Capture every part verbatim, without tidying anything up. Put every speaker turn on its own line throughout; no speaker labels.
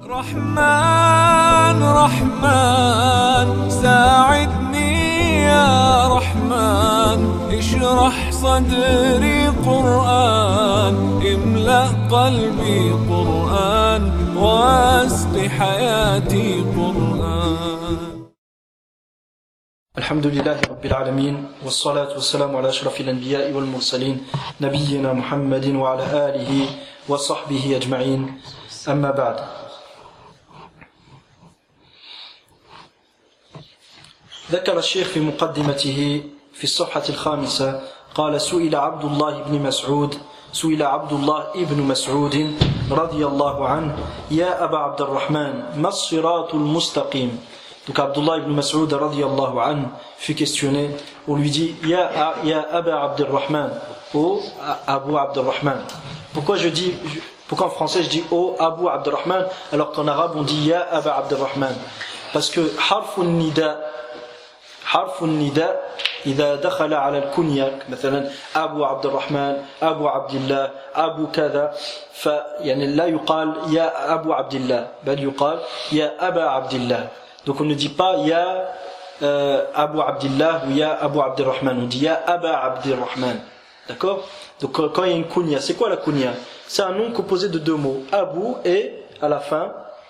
رحمن رحمن ساعدني يا رحمن اشرح صدري قرآن املأ قلبي قرآن واسق حياتي قرآن.
الحمد لله رب العالمين والصلاة والسلام على أشرف الأنبياء والمرسلين نبينا محمد وعلى آله وصحبه أجمعين أما بعد. ذكر الشيخ في مقدمته في الصفحة الخامسة قال سئل عبد الله بن مسعود سئل عبد الله بن مسعود رضي الله عنه يا أبا عبد الرحمن ما الصراط المستقيم. Donc Abdullah ibn Mas'ud radiyallahu anhu fut questionné, on lui dit Ya, ya Aba Abdurrahman, ô Abu Abdurrahman. Pourquoi je dis, pourquoi en français je dis ô Abu Abdurrahman alors qu'en arabe on dit Ya Aba Abdurrahman? Parce que harfun nida, harfun nida, إذا دخل على الكنية مثلا أبو عبد الرحمن أبو عبد الله أبو كذا فيعني لا يقال يا أبو عبد الله بل يقال يا أبا عبد الله. Donc on ne dit pas Ya euh, Abu Abdillah ou Ya Abu Abdurrahman, on dit Ya Aba Abdurrahman. D'accord? Donc quand il y a une kunya, c'est quoi la kunya? C'est un nom composé de deux mots, Abu et à la fin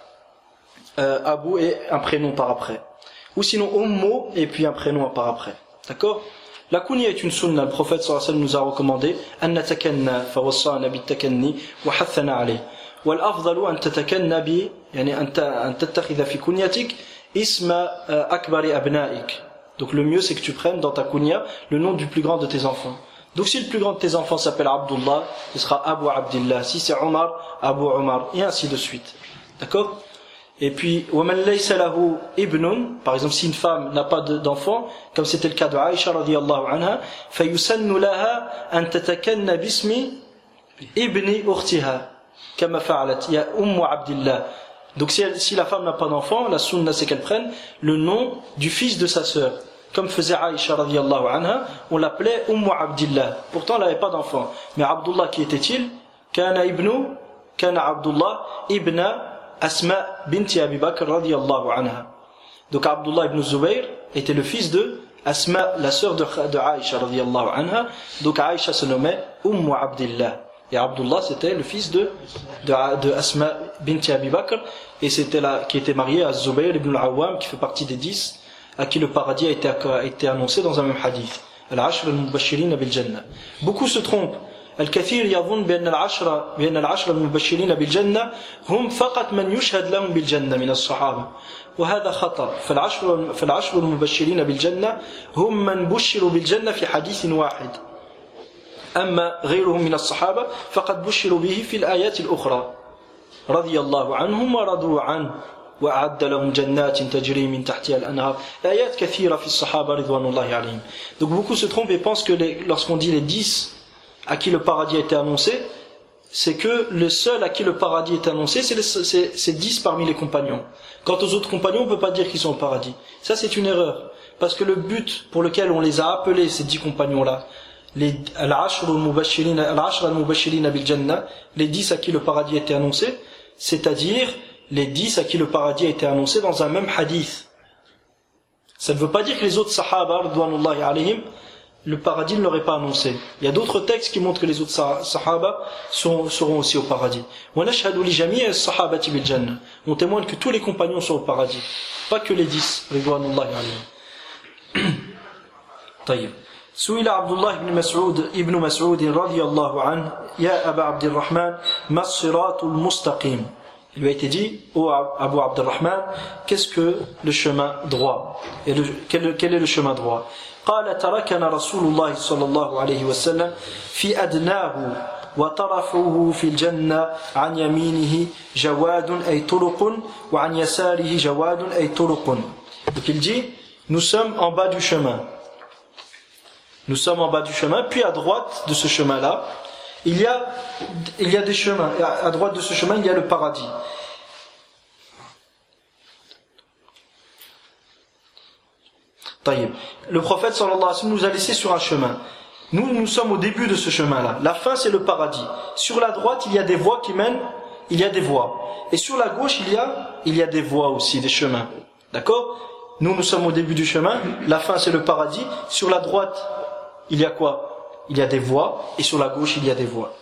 euh, Abu et un prénom par après. Ou sinon Ummu et puis un prénom par après. D'accord? La kunya est une sunna, le prophète sallallahu alayhi wa sallam nous a recommandé An natakanna fawassana bitakanni wa hathana alayh. Wal afdalu an tatakanna bi yani an tattakhidha fi kunyatik Isma akbari abnaik. Donc le mieux c'est que tu prennes dans ta kunya le nom du plus grand de tes enfants. Donc si le plus grand de tes enfants s'appelle Abdullah, ce sera Abu Abdillah. Si c'est Omar, Abu Omar, et ainsi de suite. D'accord? Et puis وَمَنْ لَيْسَ لَهُ إِبْنٌ, par exemple si une femme n'a pas d'enfant, comme c'était le cas de Aïcha radiyallahu anha, فَيُسَنُّ لَهَا أَنْ تَتَكَنَّ بِاسْمِ إِبْنِ أُخْتِهَا كَمَا فَعَلَتْ يَا أُمُّ عَبْدِ اللَّهِ. Donc si, elle, si la femme n'a pas d'enfant, la sunna c'est qu'elle prenne le nom du fils de sa sœur. Comme faisait Aïcha radiyallahu anha, on l'appelait Ummu Abdillah. Pourtant elle n'avait pas d'enfant. Mais Abdullah qui était-il? Kana ibnu, Kana Abdullah ibna Asma binti Abi Bakr radiyallahu anha. Donc Abdullah ibn Zubayr était le fils de Asma, la sœur de, de Aïcha radiyallahu anha. Donc Aïcha se nommait Ummu Abdillah. Et Abdullah c'était le fils de, de, de Asma binti Abi Bakr, et c'était là qui était marié à Zubayr ibn al-Awwam, qui fait partie des dix à qui le paradis a été, a été annoncé dans un même hadith. Al-Ashr al-Mubashirin bil-Jannah. Beaucoup se trompent. الكثير يظن بأن العشرة بأن العشرة المبشرين بالجنة هم فقط من يشهد لهم بالجنة من الصحابة وهذا خطأ. فالعشر فالعشر المبشرين بالجنة هم من بشروا بالجنة في حديث واحد. أما غيرهم من الصحابة فقد بشروا به في الآيات الأخرى رضي الله عنهم ورضوا عنه وأعد لهم جنات تجري من تحتها الأنهار. آيات كثيرة في الصحابة رضوان الله عليهم. Donc beaucoup se trompent et pensent que les, lorsqu'on dit les dix à qui le paradis a été annoncé, c'est que le seul à qui le paradis est annoncé, c'est, les, c'est, c'est dix parmi les compagnons. Quant aux autres compagnons, on ne peut pas dire qu'ils sont au paradis. Ça c'est une erreur. Parce que le but pour lequel on les a appelés, ces dix compagnons-là, les al-ashr al-mubashirin al-ashr al-mubashirin bil-jannah, les dix à qui le paradis a été annoncé, c'est-à-dire les dix à qui le paradis a été annoncé dans un même hadith. Ça ne veut pas dire que les autres sahaba radwanullahi alayhim, le paradis ne l'aurait pas annoncé. Il y a d'autres textes qui montrent que les autres sahaba sont, seront aussi au paradis. On témoigne que tous les compagnons sont au paradis, pas que les dix radwanullahi alayhim. طيب. سئل عبد الله بن مسعود ابن مسعود رضي الله عنه يا أبا عبد الرحمن ما الصراط المستقيم. Il lui a été dit, ô Abu Abdurrahman, qu'est-ce que le chemin droit? Et le, quel, quel est le chemin droit? قال تركنا رسول الله صلى الله عليه وسلم في أدناه وطرفه في الجنة عن يمينه جواد أي طرق وعن يساره جواد أي طرق. Donc il dit, nous sommes en bas du chemin. Nous sommes en bas du chemin, puis à droite de ce chemin-là, il y a, il y a des chemins. À droite de ce chemin, il y a le paradis. Le prophète sallallahu alayhi wa sallam nous a laissé sur un chemin. Nous, nous sommes au début de ce chemin-là. La fin, c'est le paradis. Sur la droite, il y a des voies qui mènent il y a des voies. Et sur la gauche, il y a, il y a des voies aussi, des chemins. D'accord? Nous, nous sommes au début du chemin. La fin, c'est le paradis. Sur la droite, il y a quoi? Il y a des voies. Et sur la gauche, il y a des voies.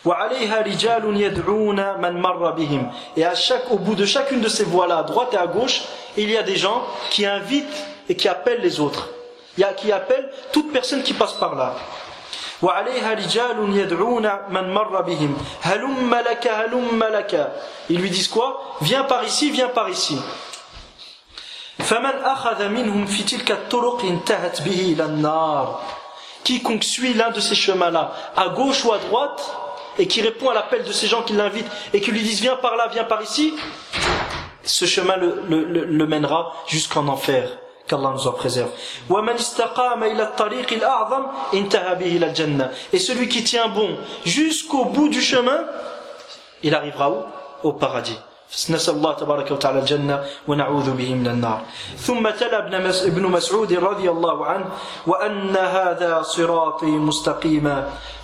Et à chaque, au bout de chacune de ces voies-là, à droite et à gauche, il y a des gens qui invitent et qui appellent les autres. Il y a, qui appellent toute personne qui passe par là. Ils lui disent quoi? Viens par ici, viens par ici. Quiconque suit l'un de ces chemins-là, à gauche ou à droite, et qui répond à l'appel de ces gens qui l'invitent et qui lui disent viens par là, viens par ici, ce chemin le, le, le, le mènera jusqu'en enfer. Qu'Allah nous en préserve. Et celui qui tient bon jusqu'au bout du chemin, il arrivera où? Au paradis. نسأل الله تبارك وتعالى الجنة ونعوذ به من النار. ثم تلا ابن مسعود رضي الله عنه وأن هذا صراطي مستقيما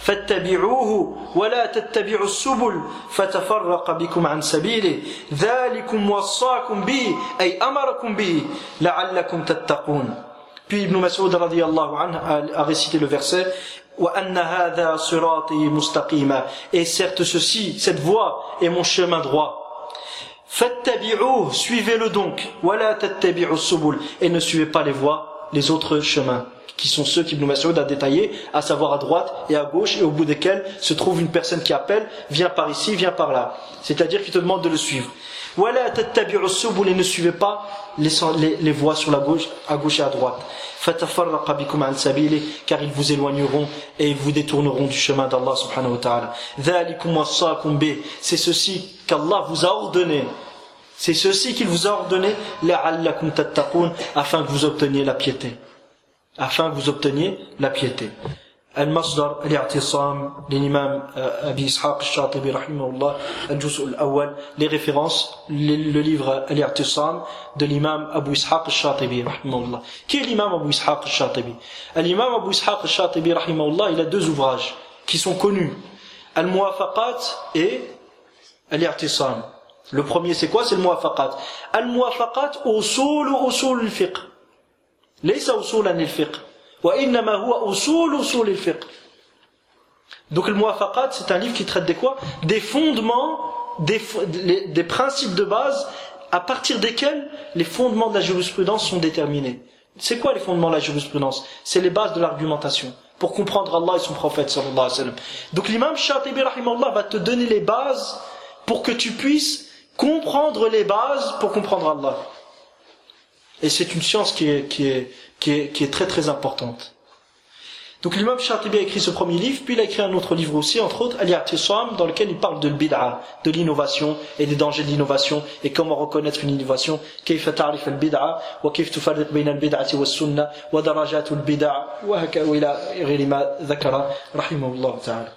فاتبعوه ولا تتبعوا السبل فتفرق بكم عن سبيله ذلكم وصاكم به أي أمركم به لعلكم تتقون. Puis Ibn Mas'ud رضي الله عنه a récité le verset وأن هذا صراطي مستقيما, et certes ceci, cette voie est mon chemin droit. Fattabi'uhu, suivez-le donc. Wala tattabi'us subul, et ne suivez pas les voies, les autres chemins, qui sont ceux qu'Ibn Mas'ud a détaillés, à savoir à droite et à gauche, et au bout desquels se trouve une personne qui appelle, viens par ici, viens par là. C'est-à-dire qu'il te demande de le suivre. Wala tattabi'us subul, et ne suivez pas les, les, les voies sur la gauche, à gauche et à droite. Fatafarraqa bikum an sabili, car ils vous éloigneront et ils vous détourneront du chemin d'Allah subhanahu wa ta'ala. Dhalikum wassaakum bih, c'est ceci qu'Allah vous a ordonné. C'est ceci qu'il vous a ordonné, la'allakum tattaqun, afin que vous obteniez la piété. Afin que vous obteniez la piété. Al-Masdar, al-i'tisam, l'imam Abi Ishaq al-Shatibi, rahimahullah, al-Juz' al-Awwal, les références, le livre al-i'tisam de l'imam Abu Ishaq al-Shatibi, rahimahullah. Qui est l'imam Abu Ishaq al-Shatibi? L'imam Abu Ishaq al-Shatibi, rahimahullah, il a deux ouvrages qui sont connus. Al-Muwafaqat et al-i'tisam. Le premier c'est quoi? C'est le muwafaqat. Al-muwafaqat usul usul al-fiqh. Laysa usulan al-fiqh. Wa innama huwa usul usul al-fiqh. Donc le muwafaqat, c'est un livre qui traite des quoi? Des fondements, des, des principes de base à partir desquels les fondements de la jurisprudence sont déterminés. C'est quoi les fondements de la jurisprudence? C'est les bases de l'argumentation pour comprendre Allah et son prophète sallallahu alayhi wa sallam. Donc l'imam Shatibi rahimahullah va te donner les bases pour que tu puisses comprendre les bases pour comprendre Allah. Et c'est une science qui est, qui est, qui est, qui est très très importante. Donc l'imam Shatibi a écrit ce premier livre, puis il a écrit un autre livre aussi, entre autres, Al-I'tisam, dans lequel il parle de l'bid'a, de l'innovation et des dangers de l'innovation, et comment reconnaître une innovation, كيف تعرف البدعة وكيف تفرق بين البدعة والسنة ودرجات البدع وإلى غير ما ذكر رحمه الله تعالى.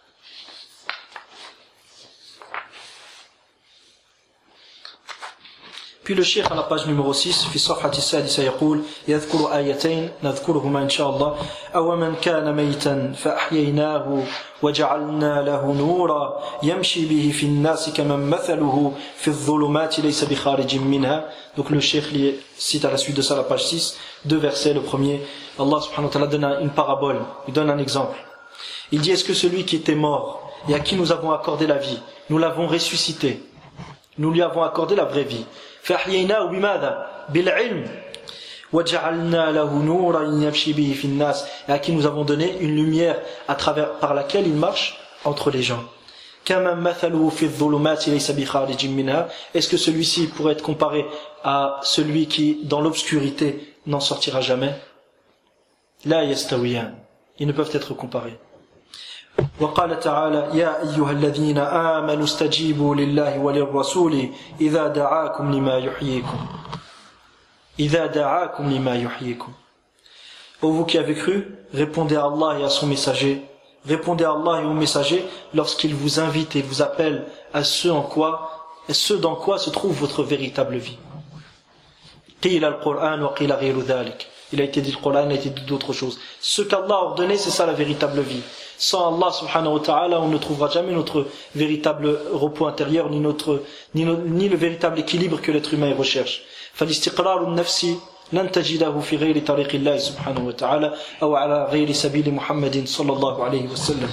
Puis le cheikh à la page numéro six في الصفحة السادسة يقول يذكر آيتين نذكرهما إن شاء الله أو من كان ميتا فأحييناه وجعلنا له نورا يمشي به في الناس كمن مثله في الظلمات ليس بخارج منها. Donc le cheikh cite à la suite de ça la page six deux versets. Le premier, Allah subhanahu wa ta'ala donne une parabole, il donne un exemple. Il dit, est-ce que celui qui était mort et à qui nous avons accordé la vie, nous l'avons ressuscité, nous lui avons accordé la vraie vie, فأحييناه بماذا؟ بالعلم وجعلنا له نورا يمشي به في الناس, et à qui nous avons donné une lumière à travers par laquelle il marche entre les gens. كمن مثله في الظلمات ليس بخارج منها, est-ce que celui-ci pourrait être comparé à celui qui dans l'obscurité n'en sortira jamais? لا يستويان, ils ne peuvent être comparés. وقال تعالى يا أيها الذين آمنوا استجيبوا لله وللرسول إذا دعاكم لما يحييكم إذا دعاكم لما يحييكم. Ô vous qui avez cru, répondez à Allah et à son messager, répondez à Allah et au messager lorsqu'il vous invite et vous appelle à ce en quoi, à ce dans quoi se trouve votre véritable vie. قيل القرآن وقيل غير ذلك. Il a été dit le Coran, il a été dit d'autres choses. Ce qu'Allah a ordonné, c'est ça la véritable vie. Sans Allah subhanahu wa ta'ala, on ne trouvera jamais notre véritable repos intérieur, ni, notre, ni, no, ni le véritable équilibre que l'être humain recherche. فالاستقرار النفسي لن تجده في غير طريق الله سبحانه وتعالى أو على غير سبيل محمد صلى الله عليه وسلم.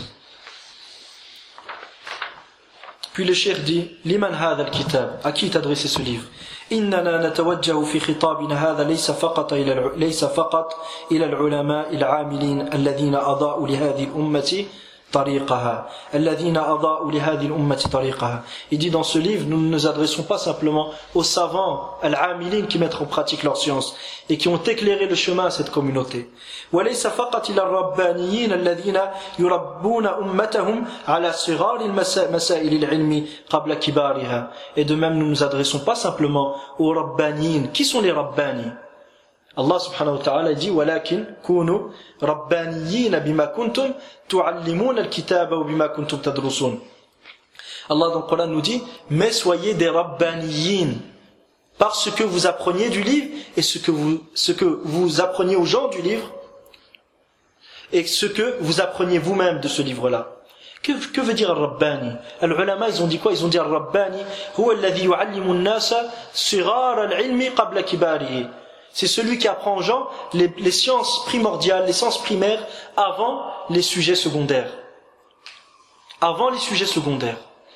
Puis le cheikh dit, لمن هذا الكتاب? À qui est adressé ce livre? إننا نتوجه في خطابنا هذا ليس فقط إلى ليس فقط إلى العلماء العاملين الذين أضاءوا لهذه الأمة طريقها الذين أضاءوا لهذه الأمة طريقها. Il dit dans ce livre, nous ne nous adressons pas simplement aux savants al-amilin qui mettent en pratique leur science et qui ont éclairé le chemin à cette communauté. وليس فقط إلى الربانيين الذين يربون أمتهم على صغار المسائل العلم قبل كبارها. Et de même, nous ne nous adressons pas simplement aux rabbaniyin. Qui sont les rabbani? Allah subhanahu wa ta'ala dit ولكن كونوا ربانيين بما كنتم تعلمون الكتاب وبما كنتم تدرسون. Allah dans le Coran nous dit mais soyez des rabbaniyin par ce que vous appreniez du livre et ce que vous ce que vous appreniez aux gens du livre et ce que vous appreniez vous-même de ce livre-là. Que, que veut dire al-Rabbani? Al-Ulama, ils ont dit quoi? Ils ont dit al-Rabbani huwa alladhi yu'allimu an-nasa sighara al-ilmi qabla kibarihi. C'est celui qui apprend aux gens les, les sciences primordiales, les sciences primaires avant les sujets secondaires. Avant les sujets secondaires.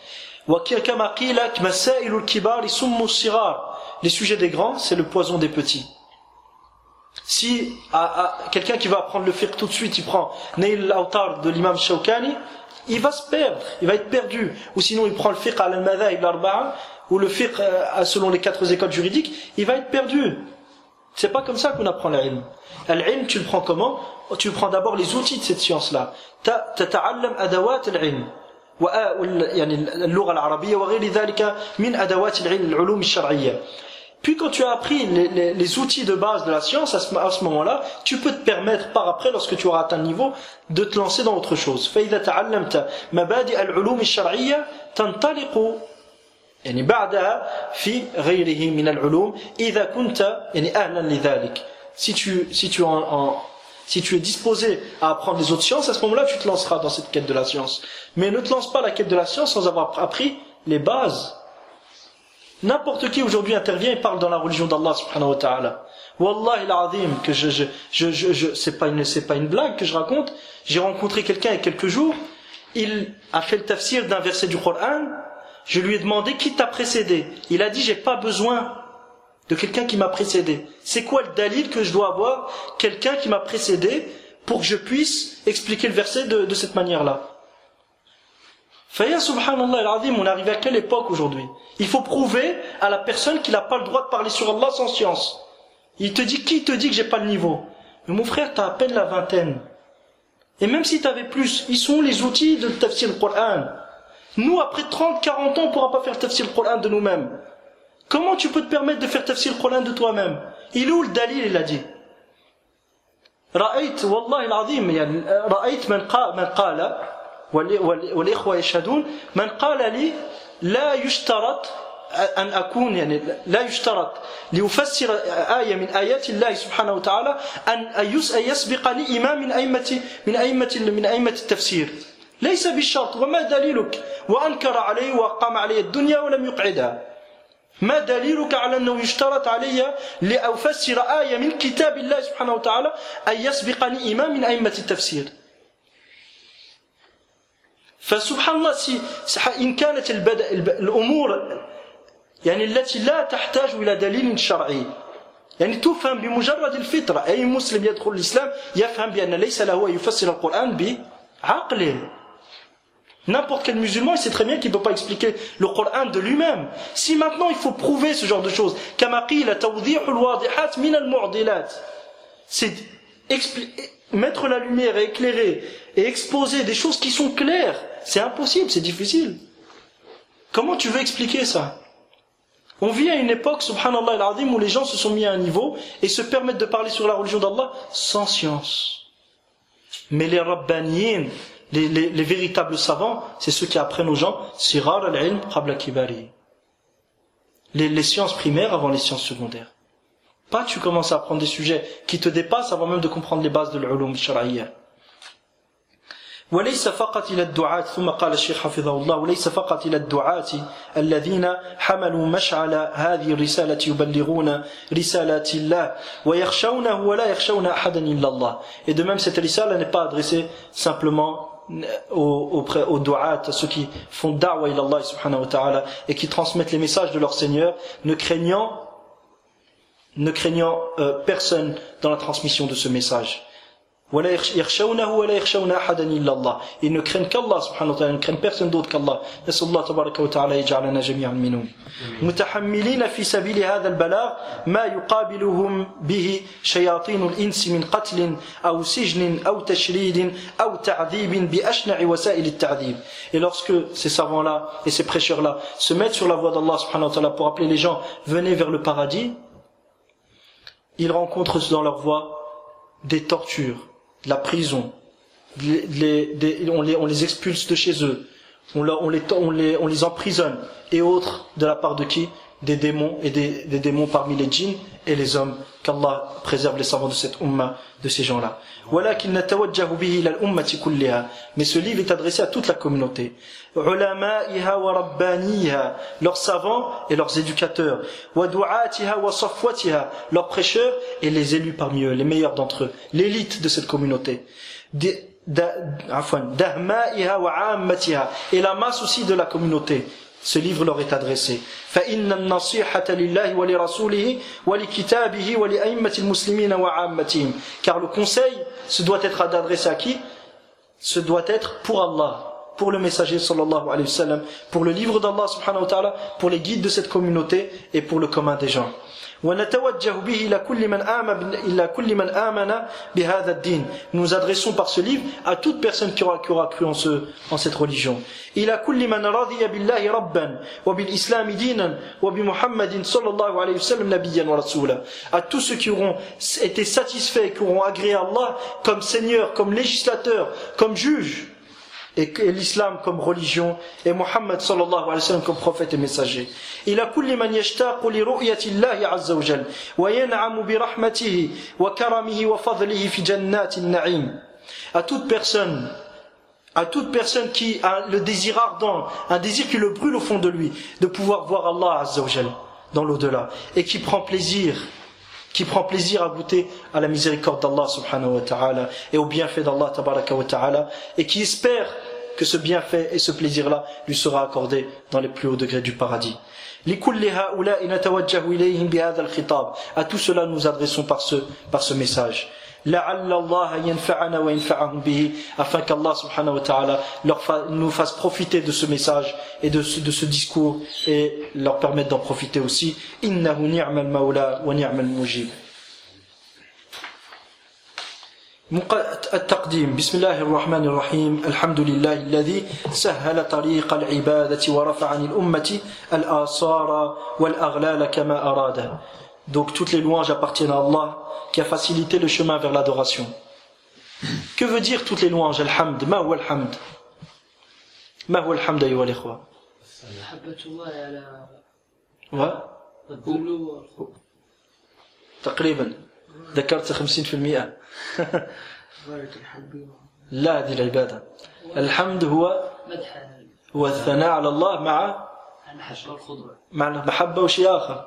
Les sujets des grands, c'est le poison des petits. Si à, à, quelqu'un qui va apprendre le fiqh tout de suite, il prend Nail al-Awtar de l'imam Shawkani, il va se perdre, il va être perdu. Ou sinon il prend le fiqh al-Madhahib al-Arba'a, ou le fiqh selon les quatre écoles juridiques, il va être perdu. C'est pas comme ça qu'on apprend l'ilm. L'ilm, tu le prends comment? Tu prends d'abord les outils de cette science-là. تتعلم أدوات العلم يعني اللغة العربية وغير ذلك من أدوات العلم العلوم الشرعية. Puis quand tu as appris les, les, les outils de base de la science, à ce, à ce moment-là, tu peux te permettre par après, lorsque tu auras atteint le niveau, de te lancer dans autre chose. فإذا تعلمت مبادئ العلوم الشرعية تنطلق يعني بعدها في غيره من العلوم إذا كنت يعني أهلا لذلك. Si tu si tu en, en si tu es disposé à apprendre les autres sciences, à ce moment-là, tu te lanceras dans cette quête de la science. Mais ne te lance pas la quête de la science sans avoir appris les bases. N'importe qui aujourd'hui intervient et parle dans la religion d'Allah subhanahu wa ta'ala. Wallahi al-azim, que je, je, je, je, je, c'est pas une, c'est pas une blague que je raconte. J'ai rencontré quelqu'un il y a quelques jours, il a fait le tafsir d'un verset du Coran. Je lui ai demandé qui t'a précédé. Il a dit j'ai pas besoin de quelqu'un qui m'a précédé. C'est quoi le dalil que je dois avoir quelqu'un qui m'a précédé pour que je puisse expliquer le verset de, de cette manière-là? Faya subhanallah al-azim, on arrive à quelle époque aujourd'hui? Il faut prouver à la personne qu'il n'a pas le droit de parler sur Allah sans science. Il te dit, qui te dit que j'ai pas le niveau? Mais mon frère, t'as à peine la vingtaine. Et même si t'avais plus, ils sont les outils de tafsir le Coran. Nous, après trente, quarante ans, on ne pourra pas faire tafsir le Coran de nous-mêmes. Comment tu peux te permettre de faire tafsir le Coran de toi-même? Il est où le dalil? Il a dit. رأيت والله العظيم يعني رأيت من قال من قال والإخوة يشهدون من قال لي لا يشترط أن أكون يعني لا يشترط ليفسر آية من آيات الله سبحانه وتعالى أن يسبق لي إمام من أئمة من أئمة من أئمة التفسير. ليس بالشرط. وما دليلك؟ وأنكر علي وقام علي الدنيا ولم يقعدها. ما دليلك على أنه يشترط علي لأفسر آية من كتاب الله سبحانه وتعالى أن يسبقني إمام من أئمة التفسير؟ فسبحان الله إن كانت الأمور يعني التي لا تحتاج إلى دليل شرعي يعني تفهم بمجرد الفطرة. أي مسلم يدخل الإسلام يفهم بأن ليس له أن يفسر القرآن بعقله. N'importe quel musulman, il sait très bien qu'il ne peut pas expliquer le Coran de lui-même. Si maintenant il faut prouver ce genre de choses, c'est mettre la lumière et éclairer et exposer des choses qui sont claires, c'est impossible, c'est difficile. Comment tu veux expliquer ça? On vit à une époque, subhanallah al-azim, où les gens se sont mis à un niveau et se permettent de parler sur la religion d'Allah sans science. Mais les rabbaniyin, Les, les, les véritables savants, c'est ceux qui apprennent aux gens sirar al-ilm qabla kibari. Les, les sciences primaires avant les sciences secondaires. Pas tu commences à apprendre des sujets qui te dépassent avant même de comprendre les bases de l'ulum shar'iyya. وليس فقط إلى الدعاة ثم قال الشيخ حفظه الله وليس فقط إلى الدعاة الذين حملوا مشعل هذه الرسالة يبلغون رسالات الله ويخشونه ولا يخشون أحدا إلا الله. Et de même cette risala n'est pas adressée simplement aux, aux, aux du'at, à ceux qui font da'wa ila Allah subhanahu wa ta'ala et qui transmettent les messages de leur Seigneur, ne craignant ne craignant euh, personne dans la transmission de ce message. Ils ne craignent qu'Allah subhanahu wa ta'ala, ils ne craignent personne d'autre qu'Allah. نسأل الله تبارك وتعالى يجعلنا جميعا منهم. متحملين في سبيل هذا البلاغ ما يقابلهم به شياطين الإنس من قتل أو سجن أو تشريد أو تعذيب بأشنع وسائل التعذيب. Et lorsque ces savants-là et ces prêcheurs-là se mettent sur la voie d'Allah subhanahu wa ta'ala pour appeler les gens venez vers le paradis, ils rencontrent dans leur voie des tortures, de la prison, les, les, des, on, les, on les expulse de chez eux, on, leur, on, les, on, les, on les emprisonne, et autres de la part de qui? Des démons, et des, des démons parmi les djinns et les hommes, qu'Allah préserve les savants de cette umma, de ces gens-là. Mais ce livre est adressé à toute la communauté. Leurs savants et leurs éducateurs, leurs prêcheurs et les élus parmi eux, les meilleurs d'entre eux, l'élite de cette communauté. Et la masse aussi de la communauté. Ce livre leur est adressé. فإن النصيحة لله ولرسوله ولكتابه ولأئمة المسلمين وعامتهم. Car le conseil, ce doit être adressé à qui? Ce doit être pour Allah, pour le messager sallallahu alayhi wa sallam, pour le livre d'Allah subhanahu wa ta'ala, pour les guides de cette communauté et pour le commun des gens. ونتوجه به إلى كل من آمن إلى كل من آمن بهذا الدين. Nous adressons par ce livre à toute personne qui aura, qui aura cru en, ce, en cette religion. إلى كل من رضي بالله ربا وبالإسلام دينا وبمحمد صلى الله عليه وسلم نبيا ورسولا. À tous ceux qui auront été satisfaits, qui auront agréé Allah comme Seigneur, comme législateur, comme juge, et l'islam comme religion, et Muhammad sallallahu alayhi wa sallam comme prophète et messager. إلى كل من يشتاق لرؤية الله عز وجل وينعم برحمته وكرمه وفضله في جنات النعيم. À toute personne, à toute personne qui a le désir ardent, un désir qui le brûle au fond de lui, de pouvoir voir Allah azza wa jal dans l'au-delà, et qui prend plaisir qui prend plaisir à goûter à la miséricorde d'Allah subhanahu wa ta'ala et au bienfait d'Allah tabaraka wa ta'ala, et qui espère que ce bienfait et ce plaisir-là lui sera accordé dans les plus hauts degrés du paradis. لكل هؤلاء نتوجه إليهم بهذا الخطاب. À tout cela nous adressons par ce, par ce message. لعل الله ينفعنا وينفعهم به, afin qu'Allah subhanahu wa ta'ala leur fa, nous fasse profiter de ce message et de ce, de ce discours et leur permettre d'en profiter aussi. إنه نعم المولى ونعم المجيب. التقديم. بسم الله الرحمن الرحيم. الحمد لله الذي سهل طريق العبادة ورفع عن الأمة الآثار والأغلال كما أراد. Donc toutes les louanges appartiennent à Allah qui a facilité le chemin vers l'adoration. Que veut dire toutes les louanges? Al-hamd. Ma huwa al-hamd? Ma huwa al-hamd ayyuha al-ikhwa? Wa? تقريبا ذكرت خمسين في المئة. لا هذه العبادة. الحمد هو هو الثناء على الله مع مع المحبة وشيء آخر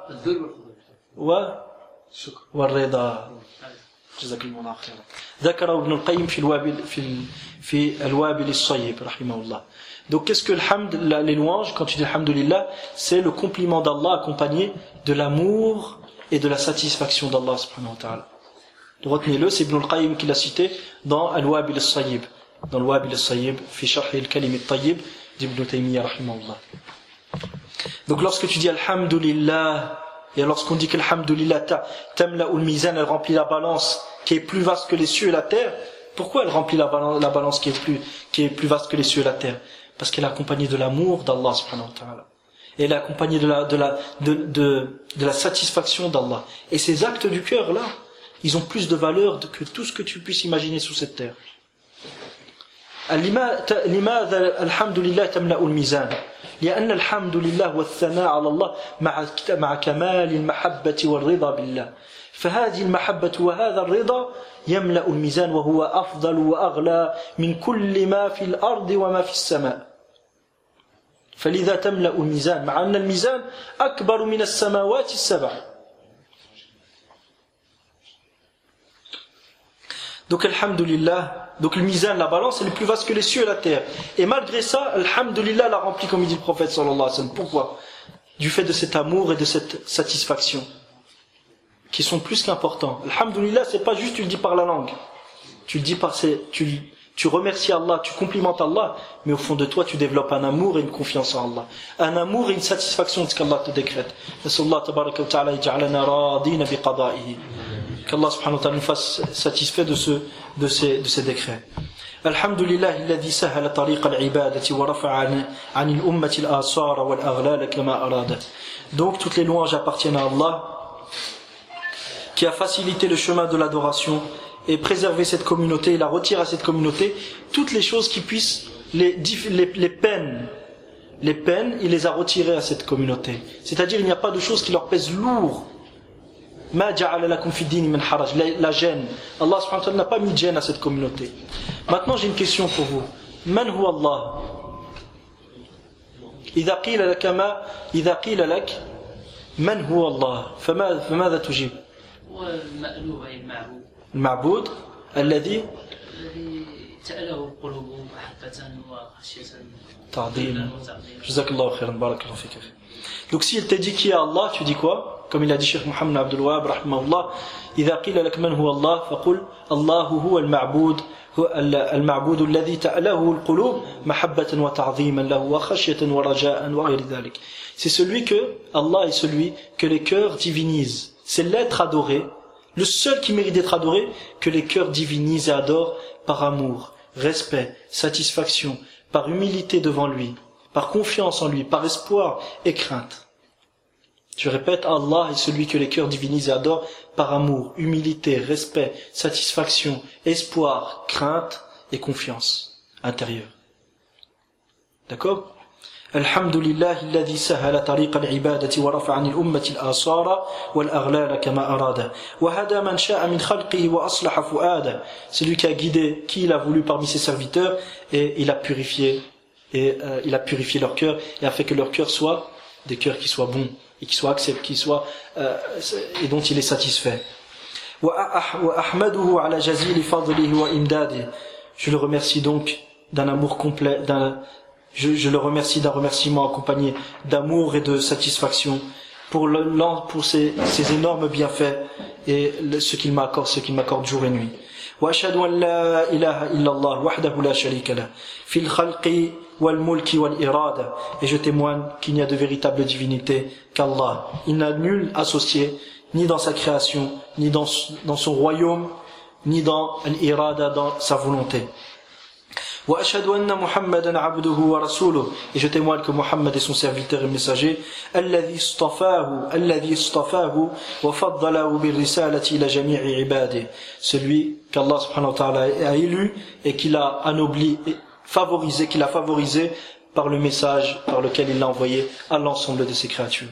والرضا. جزاك الله خيرا. ذكر ابن القيم في الوابل في في الوابل الصيب رحمه الله. Donc qu'est-ce que le hamd, les louanges, quand tu dis alhamdulillah, c'est le compliment d'Allah accompagné de l'amour et de la satisfaction d'Allah subhanahu wa ta'ala. Retenez-le, c'est Ibn al-Qayyim qui l'a cité dans Al-Wabil al-Sayyib, dans Al-Wabil al-Sayyib, fi sharh al-Kalim al-Tayyib d'Ibn Taymiyyah rahimahullah. Donc lorsque tu dis alhamdulillah, et lorsqu'on dit qu'alhamdulillah tamla ul mizan, elle remplit la balance qui est plus vaste que les cieux et la terre. Pourquoi elle remplit la balance, la balance qui est plus qui est plus vaste que les cieux et la terre? Parce qu'elle est accompagnée de l'amour d'Allah subhanahu wa ta'ala. Elle est accompagnée de la de la de de, de la satisfaction d'Allah. Et ces actes du cœur là, ils ont plus de valeur que tout ce que tu puisses imaginer sur cette terre. لماذا الحمد لله تملأ الميزان. لأن الحمد لله والثناء على الله مع مع كمال المحبة والرضا بالله. فهذه المحبة وهذا الرضا يملأ الميزان وهو أفضل وأغلى من كل ما في الأرض وما في السماء. فلذا تملأ الميزان مع أن الميزان أكبر من السماوات السبع. Donc, alhamdulillah, donc le mizan, la balance, est le plus vaste que les cieux et la terre. Et malgré ça, alhamdulillah l'a rempli, comme il dit le prophète sallallahu alayhi wa sallam. Pourquoi? Du fait de cet amour et de cette satisfaction, qui sont plus qu'importants. Alhamdulillah, c'est pas juste tu le dis par la langue. Tu le dis par ces, tu, tu remercies Allah, tu complimentes Allah, mais au fond de toi, tu développes un amour et une confiance en Allah. Un amour et une satisfaction de ce qu'Allah te décrète. Nasallahu tabaraka wa ta'ala yaj'alana radina bi qada'ihi. Qu'Allah subhanahu wa ta'ala nous fasse satisfait de, ce, de, ces, de ces décrets. Alhamdulillah, alladhi sahala tariq al-ibadati wa rafa'a an al-ummati al-asara wal-aghlal kama arada. Donc, toutes les louanges appartiennent à Allah, qui a facilité le chemin de l'adoration et préservé cette communauté, il a retiré à cette communauté toutes les choses qui puissent, les, les, les peines, les peines, il les a retirées à cette communauté. C'est-à-dire, il n'y a pas de choses qui leur pèsent lourd. Ma ja'ala lakum fi dini min haraj, la gêne. Allah subhanahu wa ta'ala n'a pas mis de gêne à cette communauté. Maintenant, j'ai une question pour vous. Man huwa Allah? إذا قيل لك ما إذا قيل لك من هو الله فما فماذا تجيب؟
والمألوه أي المعبود.
المعبود الذي
الذي تأله القلوب محبة وخشية
تعظيما. جزاك الله خيرا بارك الله فيك. Donc s'il te dit qui est Allah, tu dis quoi? Comme il a dit Cheikh Mohammed Abdul Wahhab rahimahullah, إذا قيل لك من هو الله فقل الله هو المعبود هو المعبود الذي تأله القلوب محبة وتعظيما له وخشية ورجاء وغير ذلك. C'est celui que Allah est celui que les cœurs divinisent. C'est l'être adoré, le seul qui mérite d'être adoré, que les cœurs divinisent et adorent par amour, respect, satisfaction, par humilité devant lui, par confiance en lui, par espoir et crainte. Je répète, Allah est celui que les cœurs divinisent et adorent par amour, humilité, respect, satisfaction, espoir, crainte et confiance intérieure. D'accord? Alhamdulillah alladhi sahala tariq al-ibadati wa rafa'a 'an al-ummati al-asara wal-aghlal kama arada wa hada man sha'a min khalqihi wa aslaha fu'ada. Celui qui a guidé qui il a voulu parmi ses serviteurs et il a purifié et euh, il a purifié leur cœur et a fait que leur cœur soit des cœurs qui soient bons et qui soient acceptés, qui soient euh, et dont il est satisfait. Wa ahmaduhu ala jazili fadlihi wa imdadihi. Je le remercie donc d'un amour complet, d'un Je, je le remercie d'un remerciement accompagné d'amour et de satisfaction pour, le, pour ses, ses énormes bienfaits et le, ce qu'il m'accorde, ce qu'il m'accorde jour et nuit. وأشهد أن لا إله إلا الله وحده لا شريك له في الخلق والملك والإرادة. Et je témoigne qu'il n'y a de véritable divinité qu'Allah. Il n'a nul associé, ni dans sa création, ni dans, dans son royaume, ni dans l'irada, dans sa volonté. وأشهد أن محمدا عبده ورسوله. Et je témoigne que Mohammed est son serviteur et messager. الذي اصطفاه الذي اصطفاه وفضله بالرسالة إلى جميع عباده. Celui qu'Allah subhanahu wa ta'ala a élu et qu'il a anobli et favorisé, qu'il a favorisé par le message par lequel il l'a envoyé à l'ensemble de ses créatures.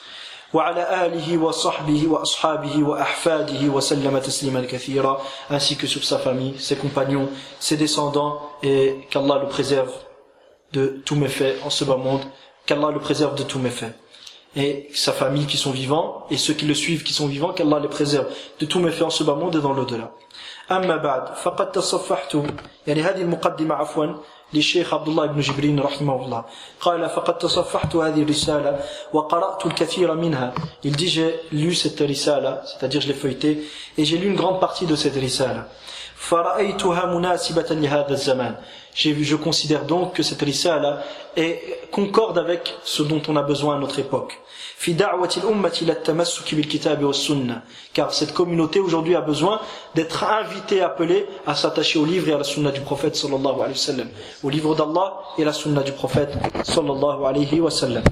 وعلى آله وصحبه وأصحابه وأحفاده وسلم تسليما كثيرا. Ainsi que sur sa famille, ses compagnons, ses descendants, et qu'Allah le préserve de tous méfaits en ce bas monde, qu'Allah le préserve de tous méfaits, et sa famille qui sont vivants et ceux qui le suivent qui sont vivants, qu'Allah les préserve de tous méfaits en ce bas monde et dans l'au-delà. أما بعد فقد تصفحت يعني هذه المقدمة عفوا للشيخ عبد الله بن جبرين رحمه الله. قال فقد تصفحت هذه الرسالة وقرأت الكثير منها. Il dit j'ai lu cette risala, c'est-à-dire je l'ai feuilleté et j'ai lu une grande partie de cette risala. فرأيتها مناسبة لهذا الزمان. Je considère donc que cette risala est concorde avec ce dont on a besoin à notre époque. في دعوة الأمة إلى التمسك بالكتاب والسنة. Car cette communauté aujourd'hui a besoin d'être invitée, appelée à s'attacher au livre et à la sunna du prophète sallallahu alayhi wa sallam, au livre d'Allah et la sunna du prophète sallallahu alayhi wa sallam.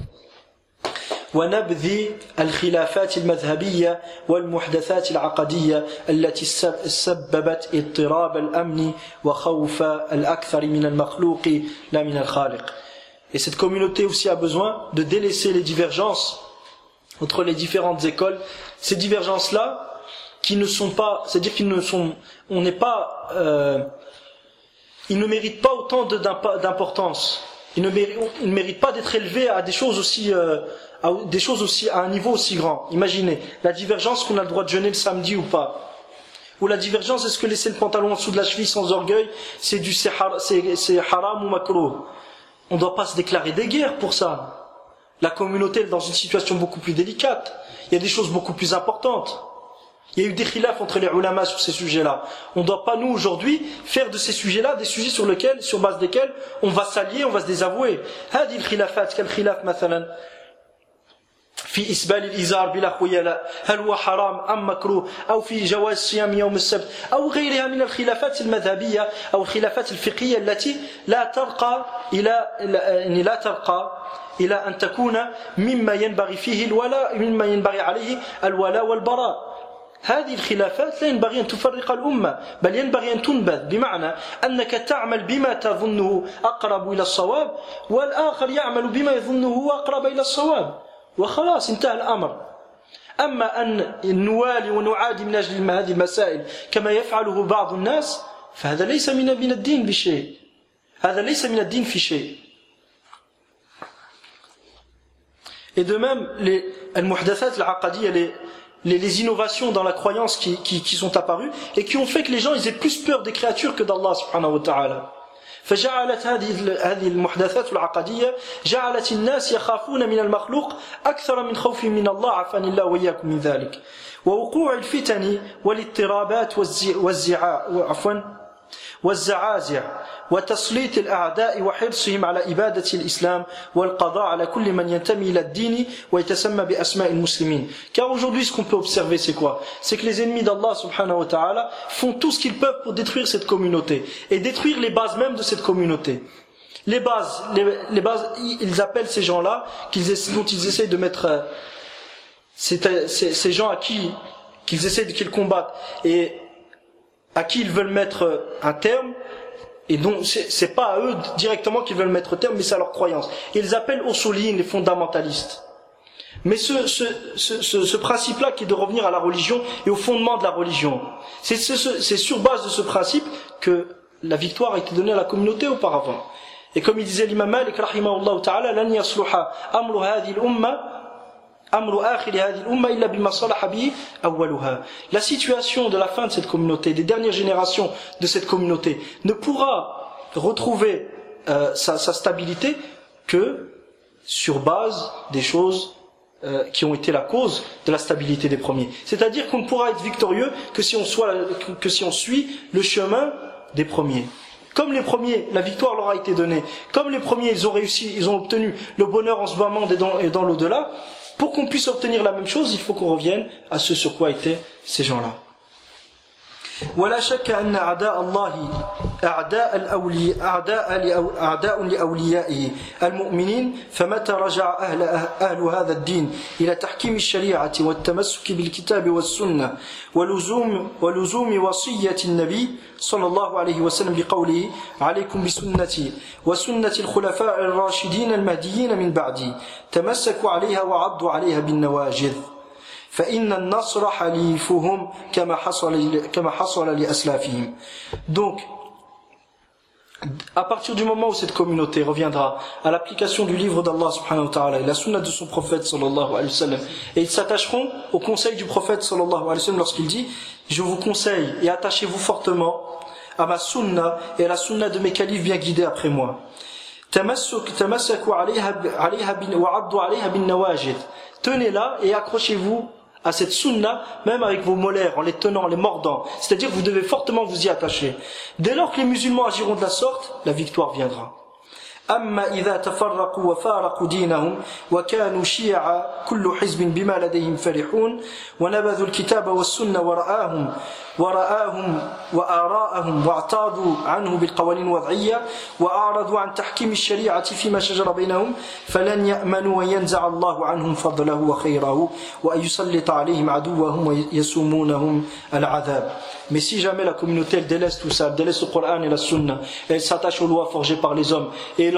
ونبذ الخلافات المذهبية والمحدثات العقدية التي سببت اضطراب الأمن وخوف الأكثر من المخلوق لا من الخالق. Et cette communauté aussi a besoin de délaisser les divergences entre les différentes écoles. Ces divergences-là, qui ne sont pas, c'est-à-dire qu'ils ne sont, on n'est pas, euh, ils ne méritent pas autant de, d'importance. Ils ne méritent, ils ne méritent pas d'être élevés à des choses aussi, euh, à des choses aussi, à un niveau aussi grand. Imaginez la divergence qu'on a le droit de jeûner le samedi ou pas. Ou la divergence, est-ce que laisser le pantalon en dessous de la cheville sans orgueil, c'est du c'est, c'est, c'est haram ou makruh? On ne doit pas se déclarer des guerres pour ça. La communauté est dans une situation beaucoup plus délicate. Il y a des choses beaucoup plus importantes. Il y a eu des khilafs entre les ulama sur ces sujets-là. On ne doit pas, nous, aujourd'hui, faire de ces sujets-là des sujets sur lesquels, sur base desquels on va s'allier, on va se désavouer. هذه الخلافات كالخلاف مثلا في إسبال الإزار بلا خيلاء هل هو حرام أم مكروه أو في جواز صيام يوم السبت أو غيرها من الخلافات المذهبية أو الخلافات الفقهية التي لا ترقى إلى لا ترقى إلى أن تكون مما ينبغي فيه الولاء مما ينبغي عليه الولاء والبراء. هذه الخلافات لا ينبغي أن تفرق الأمة بل ينبغي أن تنبذ بمعنى أنك تعمل بما تظنه أقرب إلى الصواب والآخر يعمل بما يظنه أقرب إلى الصواب وخلاص انتهى الأمر. أما أن نوالي ونعادي من أجل هذه المسائل كما يفعله بعض الناس فهذا ليس من من الدين بشيء. هذا ليس من الدين في شيء. Et de même, les al-muhdathat al-aqadiyya, les, les, les innovations dans la croyance qui, qui, qui sont apparues et qui ont fait que les gens ils aient plus peur des créatures que d'Allah subhanahu wa ta'ala. فجعلت هذه هذه المحدثات العقدية جعلت الناس يخافون من المخلوق أكثر من خوفهم من الله عافاني الله وإياكم من ذلك. ووقوع الفتن والاضطرابات والزعاع عفوا والزعازع وتسليط الأعداء وحرصهم على إبادة الإسلام والقضاء على كل من ينتمي إلى الدين ويتسمى بأسماء المسلمين. Car aujourd'hui ce qu'on peut observer c'est quoi? C'est que les ennemis d'Allah subhanahu wa ta'ala font tout ce qu'ils peuvent pour détruire cette communauté et détruire les bases même de cette communauté. Les bases, les, les bases, ils appellent ces gens-là qu'ils, dont ils essaient de mettre euh, ces, ces, ces gens à qui qu'ils essaient de qu'ils combattent et à qui ils veulent mettre un terme, et donc c'est, c'est pas à eux directement qu'ils veulent mettre terme, mais c'est à leur croyance. Et ils appellent usuliyin, les fondamentalistes. Mais ce, ce, ce, ce, ce principe-là qui est de revenir à la religion et au fondement de la religion, c'est, c'est, c'est sur base de ce principe que la victoire a été donnée à la communauté auparavant. Et comme il disait l'imam Malik rahimahullah ta'ala, lan yasluha amru hadhihi al-umma la situation de la fin de cette communauté, des dernières générations de cette communauté ne pourra retrouver euh, sa, sa stabilité que sur base des choses euh, qui ont été la cause de la stabilité des premiers. C'est-à-dire qu'on ne pourra être victorieux que si on, soit, que si on suit le chemin des premiers. Comme les premiers, la victoire leur a été donnée. Comme les premiers, ils ont réussi, ils ont obtenu le bonheur en ce bas monde et dans, et dans l'au-delà. Pour qu'on puisse obtenir la même chose, il faut qu'on revienne à ce sur quoi étaient ces gens-là. ولا شك أن أعداء الله أعداء الأولياء أعداء أعداء لأوليائه المؤمنين فمتى رجع أهل أهل هذا الدين إلى تحكيم الشريعة والتمسك بالكتاب والسنة ولزوم ولزوم وصية النبي صلى الله عليه وسلم بقوله عليكم بسنتي وسنة الخلفاء الراشدين المهديين من بعدي تمسكوا عليها وعضوا عليها بالنواجذ فإن النصر حليفهم كما حصل كما حصل لأسلافهم. Donc, à partir du moment où cette communauté reviendra à l'application du livre d'Allah subhanahu wa ta'ala et la sunna de son prophète sallallahu alayhi wa sallam, et ils s'attacheront au conseil du prophète sallallahu alayhi wa sallam lorsqu'il dit je vous conseille et attachez-vous fortement à ma sunna et à la sunna de mes califes bien guidés après moi. تمسكوا عليها وعضوا عليها بالنواجذ. Tenez-la et accrochez-vous à cette sunna, même avec vos molaires, en les tenant, en les mordant. C'est-à-dire que vous devez fortement vous y attacher. Dès lors que les musulmans agiront de la sorte, la victoire viendra. أما إذا تفرقوا وفارقوا دينهم وكانوا شيعا كل حزب بما لديهم فرحون ونبذوا الكتاب والسنة ورآهم ورآهم وآراءهم واعتاضوا عنه بالقوانين الوضعية وأعرضوا عن تحكيم الشريعة فيما شجر بينهم فلن يأمنوا وينزع الله عنهم فضله وخيره وأن يسلط عليهم عدوهم ويسومونهم العذاب. Mais si jamais la communauté elle délaisse tout ça, elle délaisse le Coran et la Sunna, elle s'attache aux lois forgées par les hommes et elle